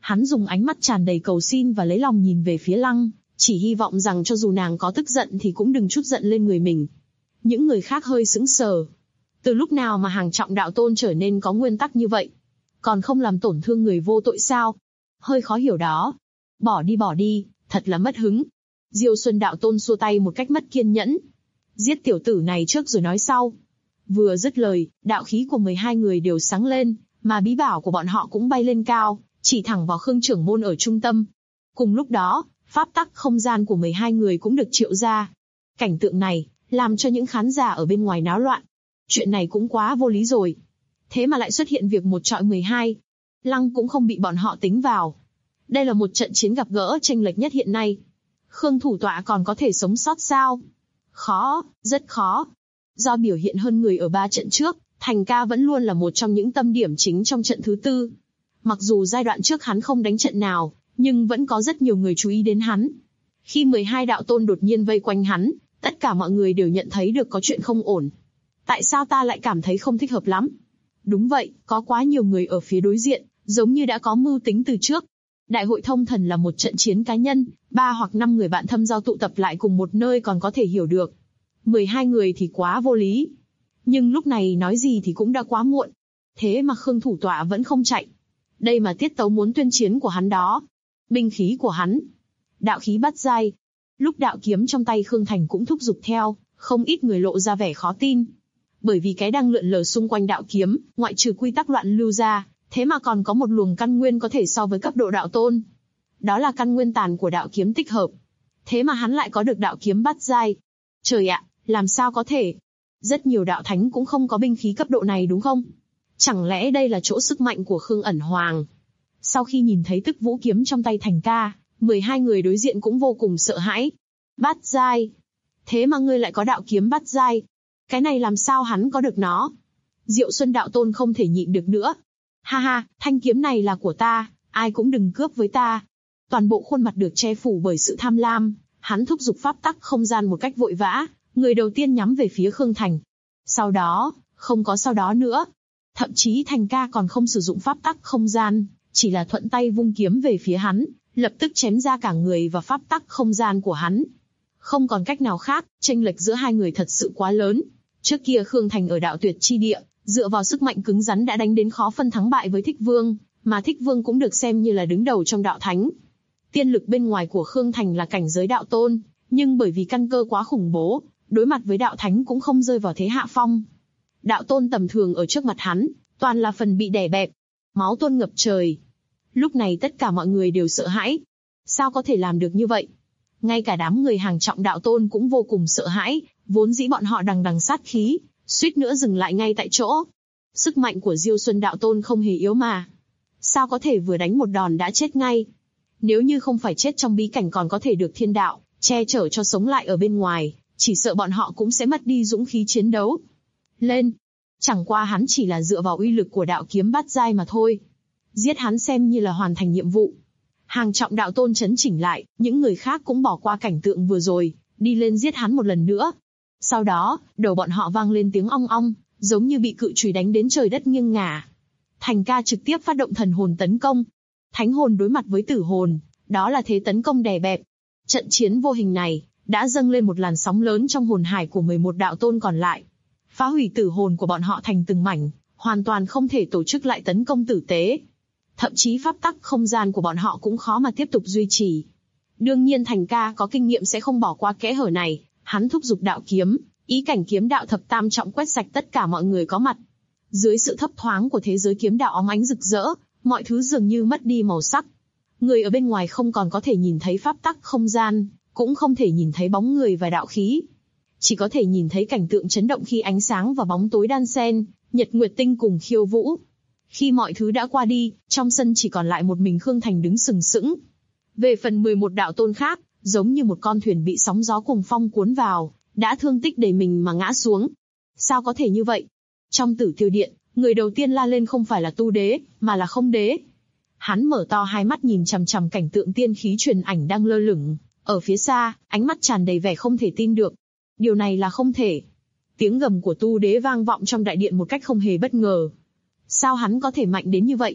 Hắn dùng ánh mắt tràn đầy cầu xin và lấy lòng nhìn về phía Lăng, chỉ hy vọng rằng cho dù nàng có tức giận thì cũng đừng chút giận lên người mình. Những người khác hơi sững sờ. Từ lúc nào mà Hàng Trọng đạo tôn trở nên có nguyên tắc như vậy? Còn không làm tổn thương người vô tội sao? Hơi khó hiểu đó. Bỏ đi, thật là mất hứng. Diêu Xuân đạo tôn xua tay một cách mất kiên nhẫn. Giết tiểu tử này trước rồi nói sau. Vừa dứt lời, đạo khí của 12 người đều sáng lên, mà bí bảo của bọn họ cũng bay lên cao, chỉ thẳng vào Khương trưởng môn ở trung tâm. Cùng lúc đó, pháp tắc không gian của 12 người cũng được triệu ra. Cảnh tượng này, làm cho những khán giả ở bên ngoài náo loạn. Chuyện này cũng quá vô lý rồi. Thế mà lại xuất hiện việc 1 chọi 12. Lăng cũng không bị bọn họ tính vào. Đây là một trận chiến gặp gỡ chênh lệch nhất hiện nay. Khương thủ tọa còn có thể sống sót sao? Khó, rất khó. Do biểu hiện hơn người ở 3 trận trước, Thành Ca vẫn luôn là một trong những tâm điểm chính trong trận thứ 4. Mặc dù giai đoạn trước hắn không đánh trận nào, nhưng vẫn có rất nhiều người chú ý đến hắn. Khi 12 đạo tôn đột nhiên vây quanh hắn, tất cả mọi người đều nhận thấy được có chuyện không ổn. Tại sao ta lại cảm thấy không thích hợp lắm? Đúng vậy, có quá nhiều người ở phía đối diện, giống như đã có mưu tính từ trước. Đại hội thông thần là một trận chiến cá nhân, 3 hoặc 5 người bạn thâm giao tụ tập lại cùng một nơi còn có thể hiểu được. 12 người thì quá vô lý. Nhưng lúc này nói gì thì cũng đã quá muộn. Thế mà Khương thủ tọa vẫn không chạy. Đây mà tiết tấu muốn tuyên chiến của hắn đó. Binh khí của hắn. Đạo khí bát giai. Lúc đạo kiếm trong tay Khương Thành cũng thúc giục theo, không ít người lộ ra vẻ khó tin. Bởi vì cái đang lượn lờ xung quanh đạo kiếm, ngoại trừ quy tắc loạn lưu ra, thế mà còn có một luồng căn nguyên có thể so với cấp độ đạo tôn. Đó là căn nguyên tàn của đạo kiếm tích hợp. Thế mà hắn lại có được đạo kiếm bát giai. Trời ạ, làm sao có thể? Rất nhiều đạo thánh cũng không có binh khí cấp độ này đúng không? Chẳng lẽ đây là chỗ sức mạnh của Khương ẩn hoàng? Sau khi nhìn thấy tức vũ kiếm trong tay Thành Ca, 12 người đối diện cũng vô cùng sợ hãi. Bát giai. Thế mà ngươi lại có đạo kiếm bát giai. Cái này làm sao hắn có được nó? Diệu Xuân đạo tôn không thể nhịn được nữa. Ha ha, thanh kiếm này là của ta, ai cũng đừng cướp với ta. Toàn bộ khuôn mặt được che phủ bởi sự tham lam, hắn thúc giục pháp tắc không gian một cách vội vã, người đầu tiên nhắm về phía Khương Thành. Sau đó, không có sau đó nữa. Thậm chí Thành Ca còn không sử dụng pháp tắc không gian, chỉ là thuận tay vung kiếm về phía hắn, lập tức chém ra cả người và pháp tắc không gian của hắn. Không còn cách nào khác, chênh lệch giữa hai người thật sự quá lớn. Trước kia Khương Thành ở đạo tuyệt chi địa, dựa vào sức mạnh cứng rắn đã đánh đến khó phân thắng bại với Thích Vương, mà Thích Vương cũng được xem như là đứng đầu trong đạo thánh. Tiên lực bên ngoài của Khương Thành là cảnh giới đạo tôn, nhưng bởi vì căn cơ quá khủng bố, đối mặt với đạo thánh cũng không rơi vào thế hạ phong. Đạo tôn tầm thường ở trước mặt hắn, toàn là phần bị đè bẹp, máu tuôn ngập trời. Lúc này tất cả mọi người đều sợ hãi. Sao có thể làm được như vậy? Ngay cả đám người Hàng Trọng đạo tôn cũng vô cùng sợ hãi, vốn dĩ bọn họ đằng đằng sát khí, suýt nữa dừng lại ngay tại chỗ. Sức mạnh của Diêu Xuân đạo tôn không hề yếu mà. Sao có thể vừa đánh một đòn đã chết ngay? Nếu như không phải chết trong bí cảnh còn có thể được thiên đạo che chở cho sống lại ở bên ngoài, chỉ sợ bọn họ cũng sẽ mất đi dũng khí chiến đấu. Lên! Chẳng qua hắn chỉ là dựa vào uy lực của đạo kiếm bát giai mà thôi. Giết hắn xem như là hoàn thành nhiệm vụ. Hàng Trọng đạo tôn chấn chỉnh lại, những người khác cũng bỏ qua cảnh tượng vừa rồi, đi lên giết hắn một lần nữa. Sau đó, đầu bọn họ vang lên tiếng ong ong, giống như bị cự chùy đánh đến trời đất nghiêng ngả. Thành Ca trực tiếp phát động thần hồn tấn công. Thánh hồn đối mặt với tử hồn, đó là thế tấn công đè bẹp. Trận chiến vô hình này đã dâng lên một làn sóng lớn trong hồn hải của 11 đạo tôn còn lại, phá hủy tử hồn của bọn họ thành từng mảnh, hoàn toàn không thể tổ chức lại tấn công tử tế. Thậm chí pháp tắc không gian của bọn họ cũng khó mà tiếp tục duy trì. Đương nhiên Thành Ca có kinh nghiệm sẽ không bỏ qua kẽ hở này, hắn thúc giục đạo kiếm, ý cảnh kiếm đạo thập tam trọng quét sạch tất cả mọi người có mặt. Dưới sự thấp thoáng của thế giới kiếm đạo óng ánh rực rỡ, mọi thứ dường như mất đi màu sắc. Người ở bên ngoài không còn có thể nhìn thấy pháp tắc không gian, cũng không thể nhìn thấy bóng người và đạo khí. Chỉ có thể nhìn thấy cảnh tượng chấn động khi ánh sáng và bóng tối đan xen, nhật nguyệt tinh cùng khiêu vũ. Khi mọi thứ đã qua đi, trong sân chỉ còn lại một mình Khương Thành đứng sừng sững. Về phần 11 đạo tôn khác, giống như một con thuyền bị sóng gió cùng phong cuốn vào, đã thương tích đầy mình mà ngã xuống. Sao có thể như vậy? Trong Tử Tiêu Điện, người đầu tiên la lên không phải là Tu Đế, mà là Không Đế. Hắn mở to hai mắt nhìn chằm chằm cảnh tượng tiên khí truyền ảnh đang lơ lửng. Ở phía xa, ánh mắt tràn đầy vẻ không thể tin được. Điều này là không thể. Tiếng gầm của Tu Đế vang vọng trong đại điện một cách không hề bất ngờ. Sao hắn có thể mạnh đến như vậy?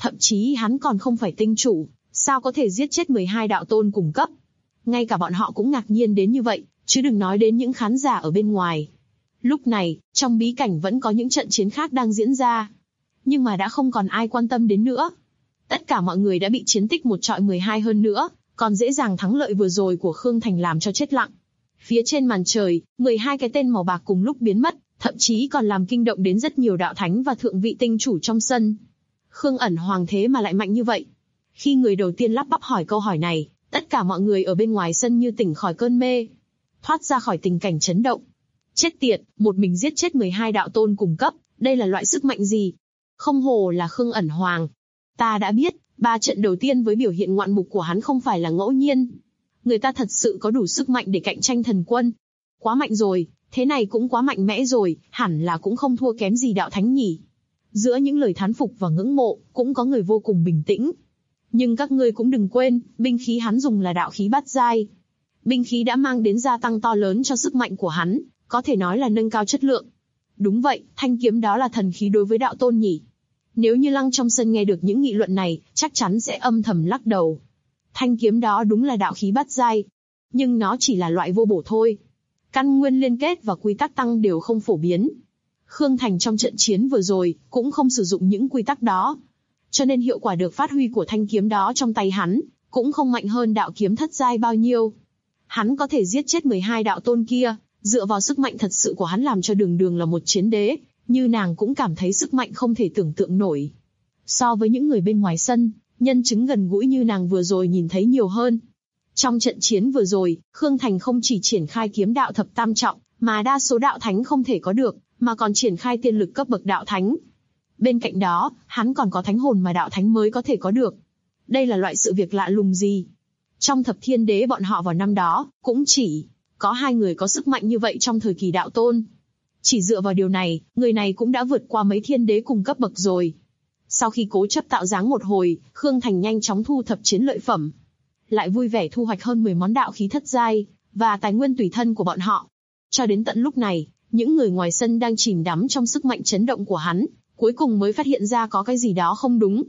Thậm chí hắn còn không phải tinh chủ, sao có thể giết chết 12 đạo tôn cùng cấp. Ngay cả bọn họ cũng ngạc nhiên đến như vậy, chứ đừng nói đến những khán giả ở bên ngoài. Lúc này, trong bí cảnh vẫn có những trận chiến khác đang diễn ra. Nhưng mà đã không còn ai quan tâm đến nữa. Tất cả mọi người đã bị chiến tích 1-12 hơn nữa, còn dễ dàng thắng lợi vừa rồi của Khương Thành làm cho chết lặng. Phía trên màn trời, 12 cái tên màu bạc cùng lúc biến mất, thậm chí còn làm kinh động đến rất nhiều đạo thánh và thượng vị tinh chủ trong sân. Khương ẩn hoàng thế mà lại mạnh như vậy. Khi người đầu tiên lắp bắp hỏi câu hỏi này, tất cả mọi người ở bên ngoài sân như tỉnh khỏi cơn mê, thoát ra khỏi tình cảnh chấn động. Chết tiệt, một mình giết chết 12 đạo tôn cùng cấp, đây là loại sức mạnh gì? Không hồ là Khương ẩn hoàng. Ta đã biết, 3 trận đầu tiên với biểu hiện ngoạn mục của hắn không phải là ngẫu nhiên. Người ta thật sự có đủ sức mạnh để cạnh tranh thần quân. Quá mạnh rồi, thế này cũng quá mạnh mẽ rồi, hẳn là cũng không thua kém gì đạo thánh nhỉ. Giữa những lời thán phục và ngưỡng mộ, cũng có người vô cùng bình tĩnh. Nhưng các ngươi cũng đừng quên, binh khí hắn dùng là đạo khí bát giai. Binh khí đã mang đến gia tăng to lớn cho sức mạnh của hắn, có thể nói là nâng cao chất lượng. Đúng vậy, thanh kiếm đó là thần khí đối với đạo tôn nhỉ. Nếu như Lăng trong sân nghe được những nghị luận này, chắc chắn sẽ âm thầm lắc đầu. Thanh kiếm đó đúng là đạo khí bát giai, nhưng nó chỉ là loại vô bổ thôi. Căn nguyên liên kết và quy tắc tăng đều không phổ biến. Khương Thành trong trận chiến vừa rồi cũng không sử dụng những quy tắc đó, cho nên hiệu quả được phát huy của thanh kiếm đó trong tay hắn cũng không mạnh hơn đạo kiếm thất giai bao nhiêu. Hắn có thể giết chết 12 đạo tôn kia, dựa vào sức mạnh thật sự của hắn làm cho Đường Đường là một chiến đế, như nàng cũng cảm thấy sức mạnh không thể tưởng tượng nổi. So với những người bên ngoài sân, nhân chứng gần gũi như nàng vừa rồi nhìn thấy nhiều hơn. Trong trận chiến vừa rồi, Khương Thành không chỉ triển khai kiếm đạo thập tam trọng, mà đa số đạo thánh không thể có được, mà còn triển khai tiên lực cấp bậc đạo thánh. Bên cạnh đó, hắn còn có thánh hồn mà đạo thánh mới có thể có được. Đây là loại sự việc lạ lùng gì? Trong thập thiên đế bọn họ vào năm đó, cũng chỉ có 2 người có sức mạnh như vậy trong thời kỳ đạo tôn. Chỉ dựa vào điều này, người này cũng đã vượt qua mấy thiên đế cùng cấp bậc rồi. Sau khi cố chấp tạo dáng một hồi, Khương Thành nhanh chóng thu thập chiến lợi phẩm. Lại vui vẻ thu hoạch hơn 10 món đạo khí thất giai, và tài nguyên tùy thân của bọn họ. Cho đến tận lúc này, những người ngoài sân đang chìm đắm trong sức mạnh chấn động của hắn, cuối cùng mới phát hiện ra có cái gì đó không đúng.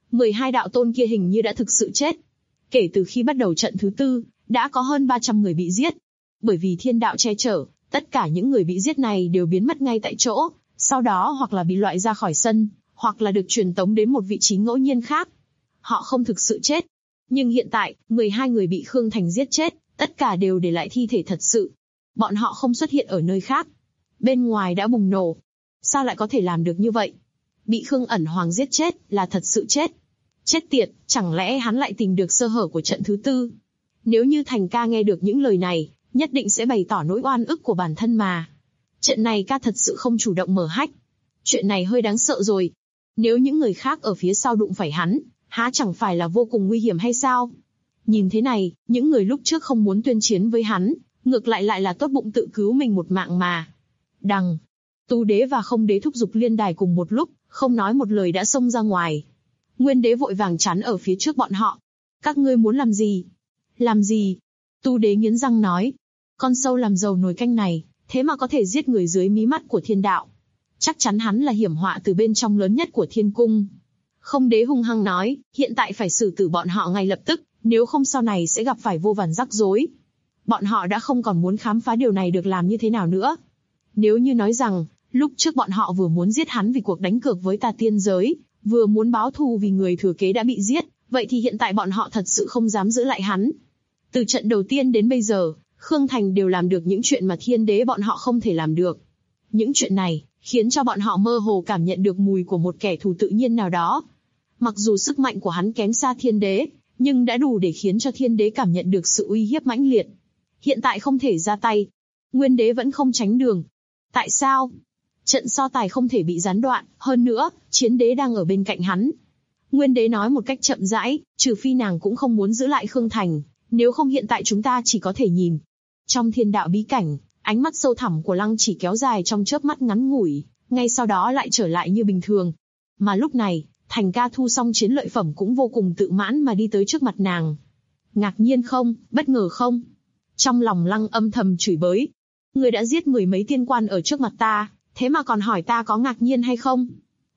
12 đạo tôn kia hình như đã thực sự chết. Kể từ khi bắt đầu trận thứ 4, đã có hơn 300 người bị giết. Bởi vì thiên đạo che chở, tất cả những người bị giết này đều biến mất ngay tại chỗ, sau đó hoặc là bị loại ra khỏi sân, hoặc là được truyền tống đến một vị trí ngẫu nhiên khác. Họ không thực sự chết. Nhưng hiện tại, 12 người bị Khương Thành giết chết, tất cả đều để lại thi thể thật sự. Bọn họ không xuất hiện ở nơi khác. Bên ngoài đã bùng nổ. Sao lại có thể làm được như vậy? Bị Khương ẩn hoàng giết chết, là thật sự chết. Chết tiệt, chẳng lẽ hắn lại tìm được sơ hở của trận thứ 4? Nếu như Thành ca nghe được những lời này, nhất định sẽ bày tỏ nỗi oan ức của bản thân mà. Trận này ca thật sự không chủ động mở hách. Chuyện này hơi đáng sợ rồi. Nếu những người khác ở phía sau đụng phải hắn, há chẳng phải là vô cùng nguy hiểm hay sao? Nhìn thế này, những người lúc trước không muốn tuyên chiến với hắn, ngược lại là tốt bụng tự cứu mình một mạng mà. Đằng, Tu đế và Không đế thúc giục liên đài cùng một lúc, không nói một lời đã xông ra ngoài. Nguyên đế vội vàng chắn ở phía trước bọn họ. Các ngươi muốn làm gì? Làm gì? Tu đế nghiến răng nói. Con sâu làm dầu nồi canh này, thế mà có thể giết người dưới mí mắt của thiên đạo. Chắc chắn hắn là hiểm họa từ bên trong lớn nhất của thiên cung. Không đế hung hăng nói, hiện tại phải xử tử bọn họ ngay lập tức, nếu không sau này sẽ gặp phải vô vàn rắc rối. Bọn họ đã không còn muốn khám phá điều này được làm như thế nào nữa. Nếu như nói rằng, lúc trước bọn họ vừa muốn giết hắn vì cuộc đánh cược với tà tiên giới, vừa muốn báo thù vì người thừa kế đã bị giết, vậy thì hiện tại bọn họ thật sự không dám giữ lại hắn. Từ trận đầu tiên đến bây giờ, Khương Thành đều làm được những chuyện mà thiên đế bọn họ không thể làm được. Những chuyện này, khiến cho bọn họ mơ hồ cảm nhận được mùi của một kẻ thù tự nhiên nào đó. Mặc dù sức mạnh của hắn kém xa thiên đế, nhưng đã đủ để khiến cho thiên đế cảm nhận được sự uy hiếp mãnh liệt. Hiện tại không thể ra tay. Nguyên đế vẫn không tránh đường. Tại sao? Trận so tài không thể bị gián đoạn, hơn nữa, chiến đế đang ở bên cạnh hắn. Nguyên đế nói một cách chậm rãi, trừ phi nàng cũng không muốn giữ lại Khương Thành, nếu không hiện tại chúng ta chỉ có thể nhìn. Trong thiên đạo bí cảnh, ánh mắt sâu thẳm của Lăng Chỉ kéo dài trong chớp mắt ngắn ngủi, ngay sau đó lại trở lại như bình thường. Mà lúc này, Thành ca thu xong chiến lợi phẩm cũng vô cùng tự mãn mà đi tới trước mặt nàng. Ngạc nhiên không, bất ngờ không? Trong lòng Lăng âm thầm chửi bới. Người đã giết 10 mấy tiên quan ở trước mặt ta, thế mà còn hỏi ta có ngạc nhiên hay không?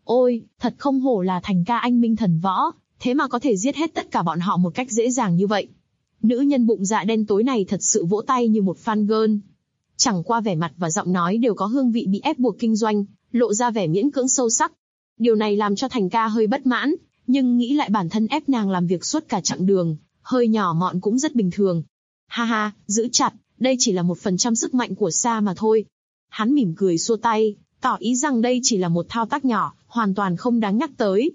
Ôi, thật không hổ là Thành ca anh minh thần võ, thế mà có thể giết hết tất cả bọn họ một cách dễ dàng như vậy. Nữ nhân bụng dạ đen tối này thật sự vỗ tay như một fan girl. Chẳng qua vẻ mặt và giọng nói đều có hương vị bị ép buộc kinh doanh, lộ ra vẻ miễn cưỡng sâu sắc. Điều này làm cho Thành ca hơi bất mãn, nhưng nghĩ lại bản thân ép nàng làm việc suốt cả chặng đường, hơi nhỏ mọn cũng rất bình thường. Ha ha, giữ chặt, đây chỉ là 1% sức mạnh của Sa mà thôi. Hắn mỉm cười xua tay, tỏ ý rằng đây chỉ là một thao tác nhỏ, hoàn toàn không đáng nhắc tới.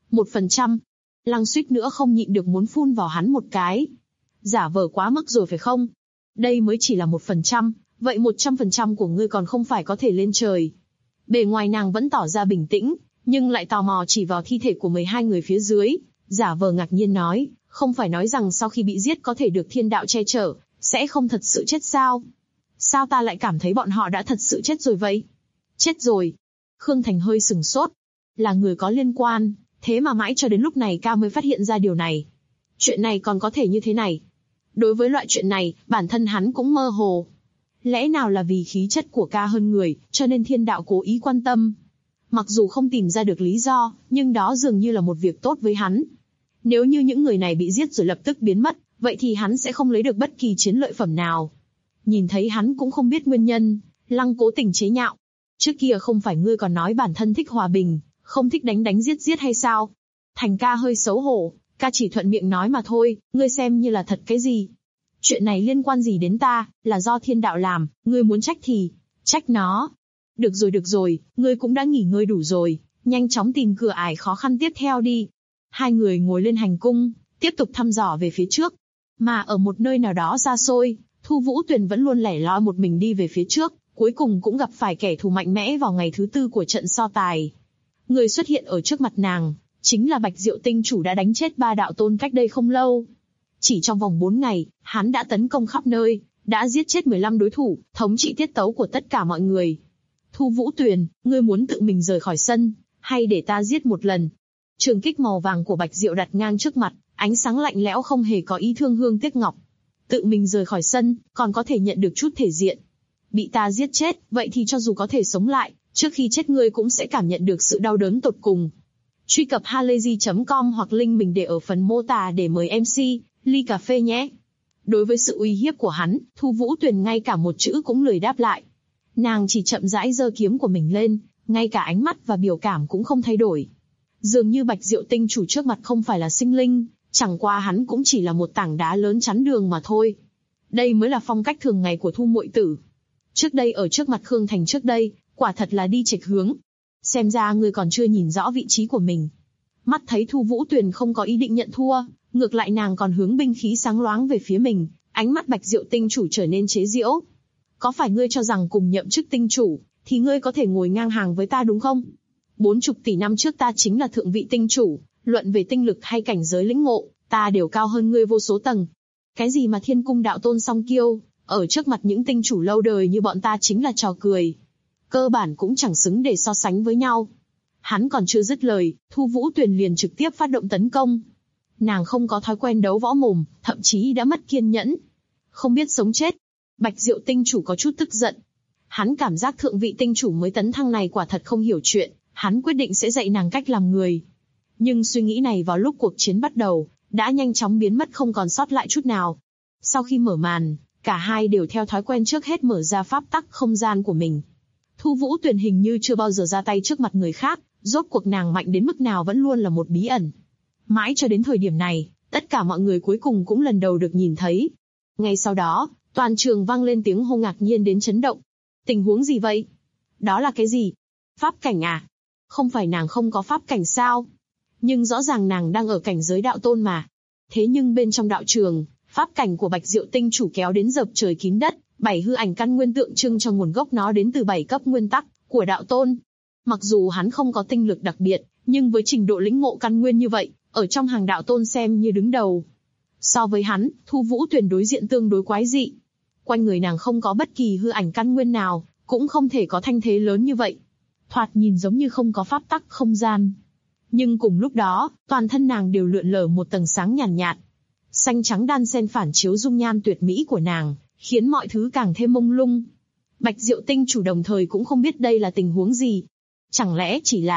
1%. Lăng suýt nữa không nhịn được muốn phun vào hắn một cái. Giả vờ quá mức rồi phải không? Đây mới chỉ là 1%, vậy 100% của ngươi còn không phải có thể lên trời. Bề ngoài nàng vẫn tỏ ra bình tĩnh, nhưng lại tò mò chỉ vào thi thể của 12 người phía dưới, giả vờ ngạc nhiên nói, không phải nói rằng sau khi bị giết có thể được thiên đạo che chở, sẽ không thật sự chết sao? Sao ta lại cảm thấy bọn họ đã thật sự chết rồi vậy? Chết rồi. Khương Thành hơi sừng sốt. Là người có liên quan, thế mà mãi cho đến lúc này ca mới phát hiện ra điều này. Chuyện này còn có thể như thế này. Đối với loại chuyện này, bản thân hắn cũng mơ hồ. Lẽ nào là vì khí chất của ca hơn người, cho nên thiên đạo cố ý quan tâm? Mặc dù không tìm ra được lý do, nhưng đó dường như là một việc tốt với hắn. Nếu như những người này bị giết rồi lập tức biến mất, vậy thì hắn sẽ không lấy được bất kỳ chiến lợi phẩm nào. Nhìn thấy hắn cũng không biết nguyên nhân, Lăng cố tình chế nhạo. Trước kia không phải ngươi còn nói bản thân thích hòa bình, không thích đánh giết hay sao? Thành ca hơi xấu hổ, ca chỉ thuận miệng nói mà thôi, ngươi xem như là thật cái gì? Chuyện này liên quan gì đến ta, là do thiên đạo làm, ngươi muốn trách thì trách nó. Được rồi, ngươi cũng đã nghỉ ngơi đủ rồi, nhanh chóng tìm cửa ải khó khăn tiếp theo đi. Hai người ngồi lên hành cung, tiếp tục thăm dò về phía trước. Mà ở một nơi nào đó xa xôi, Thu Vũ Tuyền vẫn luôn lẻ loi một mình đi về phía trước, cuối cùng cũng gặp phải kẻ thù mạnh mẽ vào ngày thứ 4 của trận so tài. Người xuất hiện ở trước mặt nàng, chính là Bạch Diệu Tinh chủ đã đánh chết 3 đạo tôn cách đây không lâu. Chỉ trong vòng 4 ngày, hắn đã tấn công khắp nơi, đã giết chết 15 đối thủ, thống trị tiết tấu của tất cả mọi người. Thu Vũ Tuyền, ngươi muốn tự mình rời khỏi sân, hay để ta giết một lần? Trường kích màu vàng của Bạch Diệu đặt ngang trước mặt, ánh sáng lạnh lẽo không hề có ý thương hương tiếc ngọc. Tự mình rời khỏi sân, còn có thể nhận được chút thể diện. Bị ta giết chết, vậy thì cho dù có thể sống lại, trước khi chết ngươi cũng sẽ cảm nhận được sự đau đớn tột cùng. Truy cập halayzi.com hoặc link mình để ở phần mô tả để mời MC, ly cà phê nhé. Đối với sự uy hiếp của hắn, Thu Vũ Tuyền ngay cả một chữ cũng lười đáp lại. Nàng chỉ chậm rãi giơ kiếm của mình lên, ngay cả ánh mắt và biểu cảm cũng không thay đổi. Dường như Bạch Diệu Tinh chủ trước mặt không phải là sinh linh, chẳng qua hắn cũng chỉ là một tảng đá lớn chắn đường mà thôi. Đây mới là phong cách thường ngày của Thu muội tử. Trước đây ở trước mặt Khương Thành trước đây, quả thật là đi chệch hướng. Xem ra ngươi còn chưa nhìn rõ vị trí của mình. Mắt thấy Thu Vũ Tuyền không có ý định nhận thua, ngược lại nàng còn hướng binh khí sáng loáng về phía mình, ánh mắt Bạch Diệu Tinh chủ trở nên chế giễu. Có phải ngươi cho rằng cùng nhậm chức tinh chủ, thì ngươi có thể ngồi ngang hàng với ta đúng không? 40 tỷ năm trước ta chính là thượng vị tinh chủ, luận về tinh lực hay cảnh giới lĩnh ngộ, ta đều cao hơn ngươi vô số tầng. Cái gì mà thiên cung đạo tôn song kiêu, ở trước mặt những tinh chủ lâu đời như bọn ta chính là trò cười. Cơ bản cũng chẳng xứng để so sánh với nhau. Hắn còn chưa dứt lời, Thu Vũ Tuyền liền trực tiếp phát động tấn công. Nàng không có thói quen đấu võ mồm, thậm chí đã mất kiên nhẫn. Không biết sống chết. Bạch Diệu Tinh chủ có chút tức giận. Hắn cảm giác thượng vị tinh chủ mới tấn thăng này quả thật không hiểu chuyện, hắn quyết định sẽ dạy nàng cách làm người. Nhưng suy nghĩ này vào lúc cuộc chiến bắt đầu, đã nhanh chóng biến mất không còn sót lại chút nào. Sau khi mở màn, cả hai đều theo thói quen trước hết mở ra pháp tắc không gian của mình. Thu Vũ Tuyền hình như chưa bao giờ ra tay trước mặt người khác, rốt cuộc nàng mạnh đến mức nào vẫn luôn là một bí ẩn. Mãi cho đến thời điểm này, tất cả mọi người cuối cùng cũng lần đầu được nhìn thấy. Ngay sau đó, toàn trường vang lên tiếng hô ngạc nhiên đến chấn động. Tình huống gì vậy? Đó là cái gì? Pháp cảnh à? Không phải nàng không có pháp cảnh sao? Nhưng rõ ràng nàng đang ở cảnh giới đạo tôn mà. Thế nhưng bên trong đạo trường, pháp cảnh của Bạch Diệu Tinh chủ kéo đến dập trời kín đất, 7 hư ảnh căn nguyên tượng trưng cho nguồn gốc nó đến từ 7 cấp nguyên tắc của đạo tôn. Mặc dù hắn không có tinh lực đặc biệt, nhưng với trình độ lĩnh ngộ căn nguyên như vậy, ở trong hàng đạo tôn xem như đứng đầu. So với hắn, Thu Vũ Tuyền đối diện tương đối quái dị. Quanh người nàng không có bất kỳ hư ảnh căn nguyên nào, cũng không thể có thanh thế lớn như vậy. Thoạt nhìn giống như không có pháp tắc không gian. Nhưng cùng lúc đó, toàn thân nàng đều lượn lờ một tầng sáng nhàn nhạt. Xanh trắng đan xen phản chiếu dung nhan tuyệt mỹ của nàng, khiến mọi thứ càng thêm mông lung. Bạch Diệu Tinh chủ đồng thời cũng không biết đây là tình huống gì. Chẳng lẽ chỉ là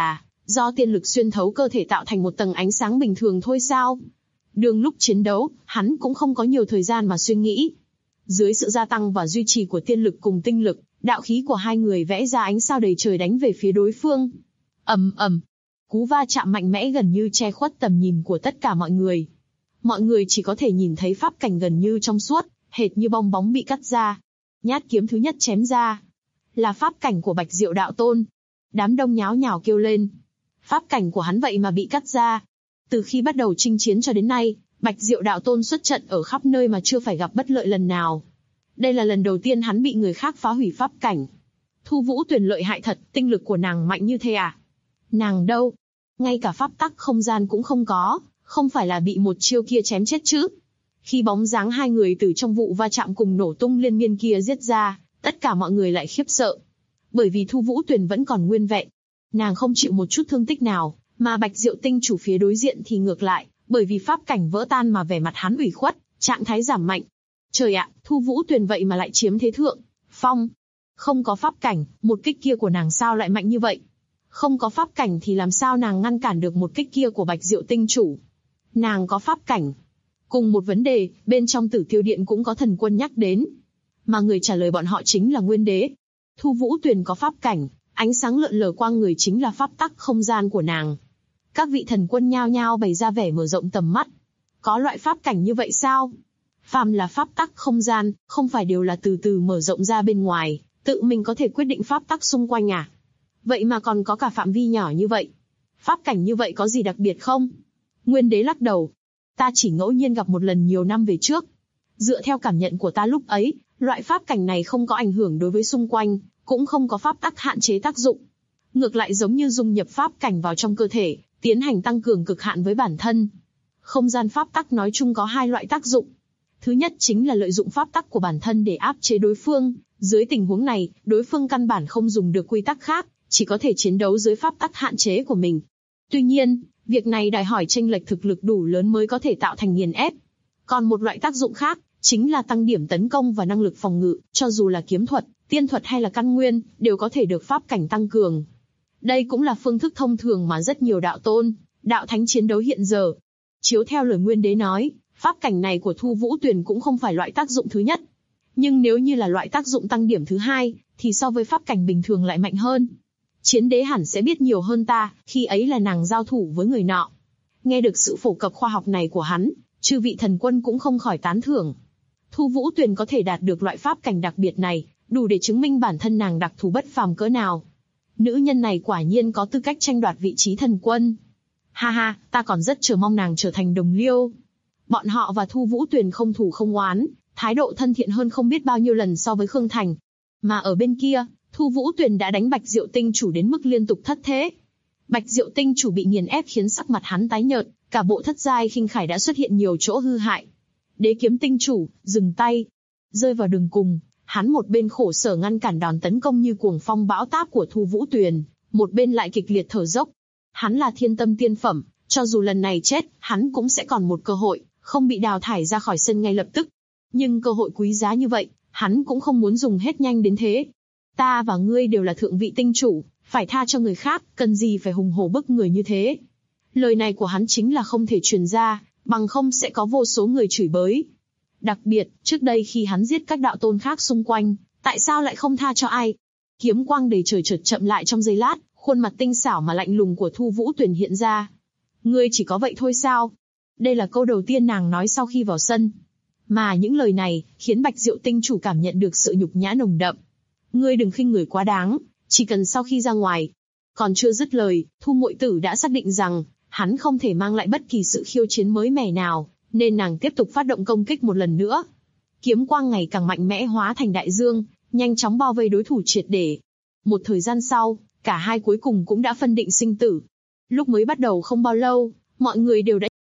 Do tiên lực xuyên thấu cơ thể tạo thành một tầng ánh sáng bình thường thôi sao? Đường lúc chiến đấu, hắn cũng không có nhiều thời gian mà suy nghĩ. Dưới sự gia tăng và duy trì của tiên lực cùng tinh lực, đạo khí của hai người vẽ ra ánh sao đầy trời đánh về phía đối phương. Ầm ầm, cú va chạm mạnh mẽ gần như che khuất tầm nhìn của tất cả mọi người. Mọi người chỉ có thể nhìn thấy pháp cảnh gần như trong suốt, hệt như bong bóng bị cắt ra. Nhát kiếm thứ nhất chém ra, là pháp cảnh của Bạch Diệu Đạo Tôn. Đám đông nháo nhào kêu lên. Pháp cảnh của hắn vậy mà bị cắt ra. Từ khi bắt đầu chinh chiến cho đến nay, Bạch Diệu Đạo Tôn xuất trận ở khắp nơi mà chưa phải gặp bất lợi lần nào. Đây là lần đầu tiên hắn bị người khác phá hủy pháp cảnh. Thu Vũ Tuyền lợi hại thật, tinh lực của nàng mạnh như thế à? Nàng đâu? Ngay cả pháp tắc không gian cũng không có, không phải là bị một chiêu kia chém chết chứ? Khi bóng dáng hai người từ trong vụ va chạm cùng nổ tung liên miên kia giết ra, tất cả mọi người lại khiếp sợ. Bởi vì Thu Vũ Tuyền vẫn còn nguyên vẹn. Nàng không chịu một chút thương tích nào, mà Bạch Diệu Tinh chủ phía đối diện thì ngược lại, bởi vì pháp cảnh vỡ tan mà vẻ mặt hắn ủy khuất, trạng thái giảm mạnh. Trời ạ, Thu Vũ Tuyền vậy mà lại chiếm thế thượng phong. Không có pháp cảnh, một kích kia của nàng sao lại mạnh như vậy? Không có pháp cảnh thì làm sao nàng ngăn cản được một kích kia của Bạch Diệu Tinh chủ? Nàng có pháp cảnh. Cùng một vấn đề, bên trong Tử Tiêu Điện cũng có thần quân nhắc đến. Mà người trả lời bọn họ chính là Nguyên Đế. Thu Vũ Tuyền có pháp cảnh, ánh sáng lượn lờ qua người chính là pháp tắc không gian của nàng. Các vị thần quân nhao nhao bày ra vẻ mở rộng tầm mắt. Có loại pháp cảnh như vậy sao? Phàm là pháp tắc không gian, không phải đều là từ từ mở rộng ra bên ngoài, tự mình có thể quyết định pháp tắc xung quanh à? Vậy mà còn có cả phạm vi nhỏ như vậy. Pháp cảnh như vậy có gì đặc biệt không? Nguyên Đế lắc đầu. Ta chỉ ngẫu nhiên gặp một lần nhiều năm về trước. Dựa theo cảm nhận của ta lúc ấy, loại pháp cảnh này không có ảnh hưởng đối với xung quanh, cũng không có pháp tắc hạn chế tác dụng. Ngược lại giống như dung nhập pháp cảnh vào trong cơ thể, tiến hành tăng cường cực hạn với bản thân. Không gian pháp tắc nói chung có hai loại tác dụng. Thứ nhất chính là lợi dụng pháp tắc của bản thân để áp chế đối phương. Dưới tình huống này, đối phương căn bản không dùng được quy tắc khác, chỉ có thể chiến đấu dưới pháp tắc hạn chế của mình. Tuy nhiên, việc này đòi hỏi chênh lệch thực lực đủ lớn mới có thể tạo thành nghiền ép. Còn một loại tác dụng khác, chính là tăng điểm tấn công và năng lực phòng ngự, cho dù là kiếm thuật, tiên thuật hay là căn nguyên, đều có thể được pháp cảnh tăng cường. Đây cũng là phương thức thông thường mà rất nhiều đạo tôn, đạo thánh chiến đấu hiện giờ. Chiếu theo lời Nguyên Đế nói, pháp cảnh này của Thu Vũ Tuyền cũng không phải loại tác dụng thứ nhất. Nhưng nếu như là loại tác dụng tăng điểm thứ hai, thì so với pháp cảnh bình thường lại mạnh hơn. Chiến đế hẳn sẽ biết nhiều hơn ta, khi ấy là nàng giao thủ với người nọ. Nghe được sự phổ cập khoa học này của hắn, chư vị thần quân cũng không khỏi tán thưởng. Thu Vũ Tuyền có thể đạt được loại pháp cảnh đặc biệt này, đủ để chứng minh bản thân nàng đặc thù bất phàm cỡ nào. Nữ nhân này quả nhiên có tư cách tranh đoạt vị trí thần quân. Ha ha, ta còn rất chờ mong nàng trở thành đồng liêu. Bọn họ và Thu Vũ Tuyền không thù không oán, thái độ thân thiện hơn không biết bao nhiêu lần so với Khương Thành. Mà ở bên kia, Thu Vũ Tuyền đã đánh Bạch Diệu Tinh chủ đến mức liên tục thất thế. Bạch Diệu Tinh chủ bị nghiền ép khiến sắc mặt hắn tái nhợt, cả bộ thất giai khinh khải đã xuất hiện nhiều chỗ hư hại. Đế Kiếm Tinh chủ, dừng tay. Rơi vào đường cùng, hắn một bên khổ sở ngăn cản đòn tấn công như cuồng phong bão táp của Thu Vũ Tuyền, một bên lại kịch liệt thở dốc. Hắn là thiên tâm tiên phẩm, cho dù lần này chết, hắn cũng sẽ còn một cơ hội, không bị đào thải ra khỏi sân ngay lập tức. Nhưng cơ hội quý giá như vậy, hắn cũng không muốn dùng hết nhanh đến thế. Ta và ngươi đều là thượng vị tinh chủ, phải tha cho người khác, cần gì phải hùng hổ bức người như thế. Lời này của hắn chính là không thể truyền ra, bằng không sẽ có vô số người chửi bới. Đặc biệt, trước đây khi hắn giết các đạo tôn khác xung quanh, tại sao lại không tha cho ai? Kiếm quang đầy trời chợt chậm lại trong giây lát, khuôn mặt tinh xảo mà lạnh lùng của Thu Vũ Tuyền hiện ra. Ngươi chỉ có vậy thôi sao? Đây là câu đầu tiên nàng nói sau khi vào sân. Mà những lời này, khiến Bạch Diệu Tinh chủ cảm nhận được sự nhục nhã nồng đậm. Ngươi đừng khinh người quá đáng, chỉ cần sau khi ra ngoài. Còn chưa dứt lời, Thu muội tử đã xác định rằng, hắn không thể mang lại bất kỳ sự khiêu chiến mới mẻ nào, nên nàng tiếp tục phát động công kích một lần nữa. Kiếm quang ngày càng mạnh mẽ hóa thành đại dương, nhanh chóng bao vây đối thủ triệt để. Một thời gian sau, cả hai cuối cùng cũng đã phân định sinh tử. Lúc mới bắt đầu không bao lâu, mọi người đều đã...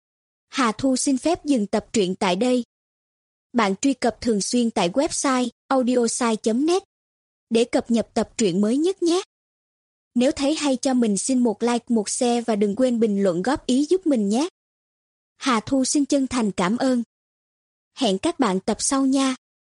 Hà Thu xin phép dừng tập truyện tại đây. Bạn truy cập thường xuyên tại website audiosai.net để cập nhật tập truyện mới nhất nhé. Nếu thấy hay cho mình xin một like, một share và đừng quên bình luận góp ý giúp mình nhé. Hà Thu xin chân thành cảm ơn. Hẹn các bạn tập sau nha.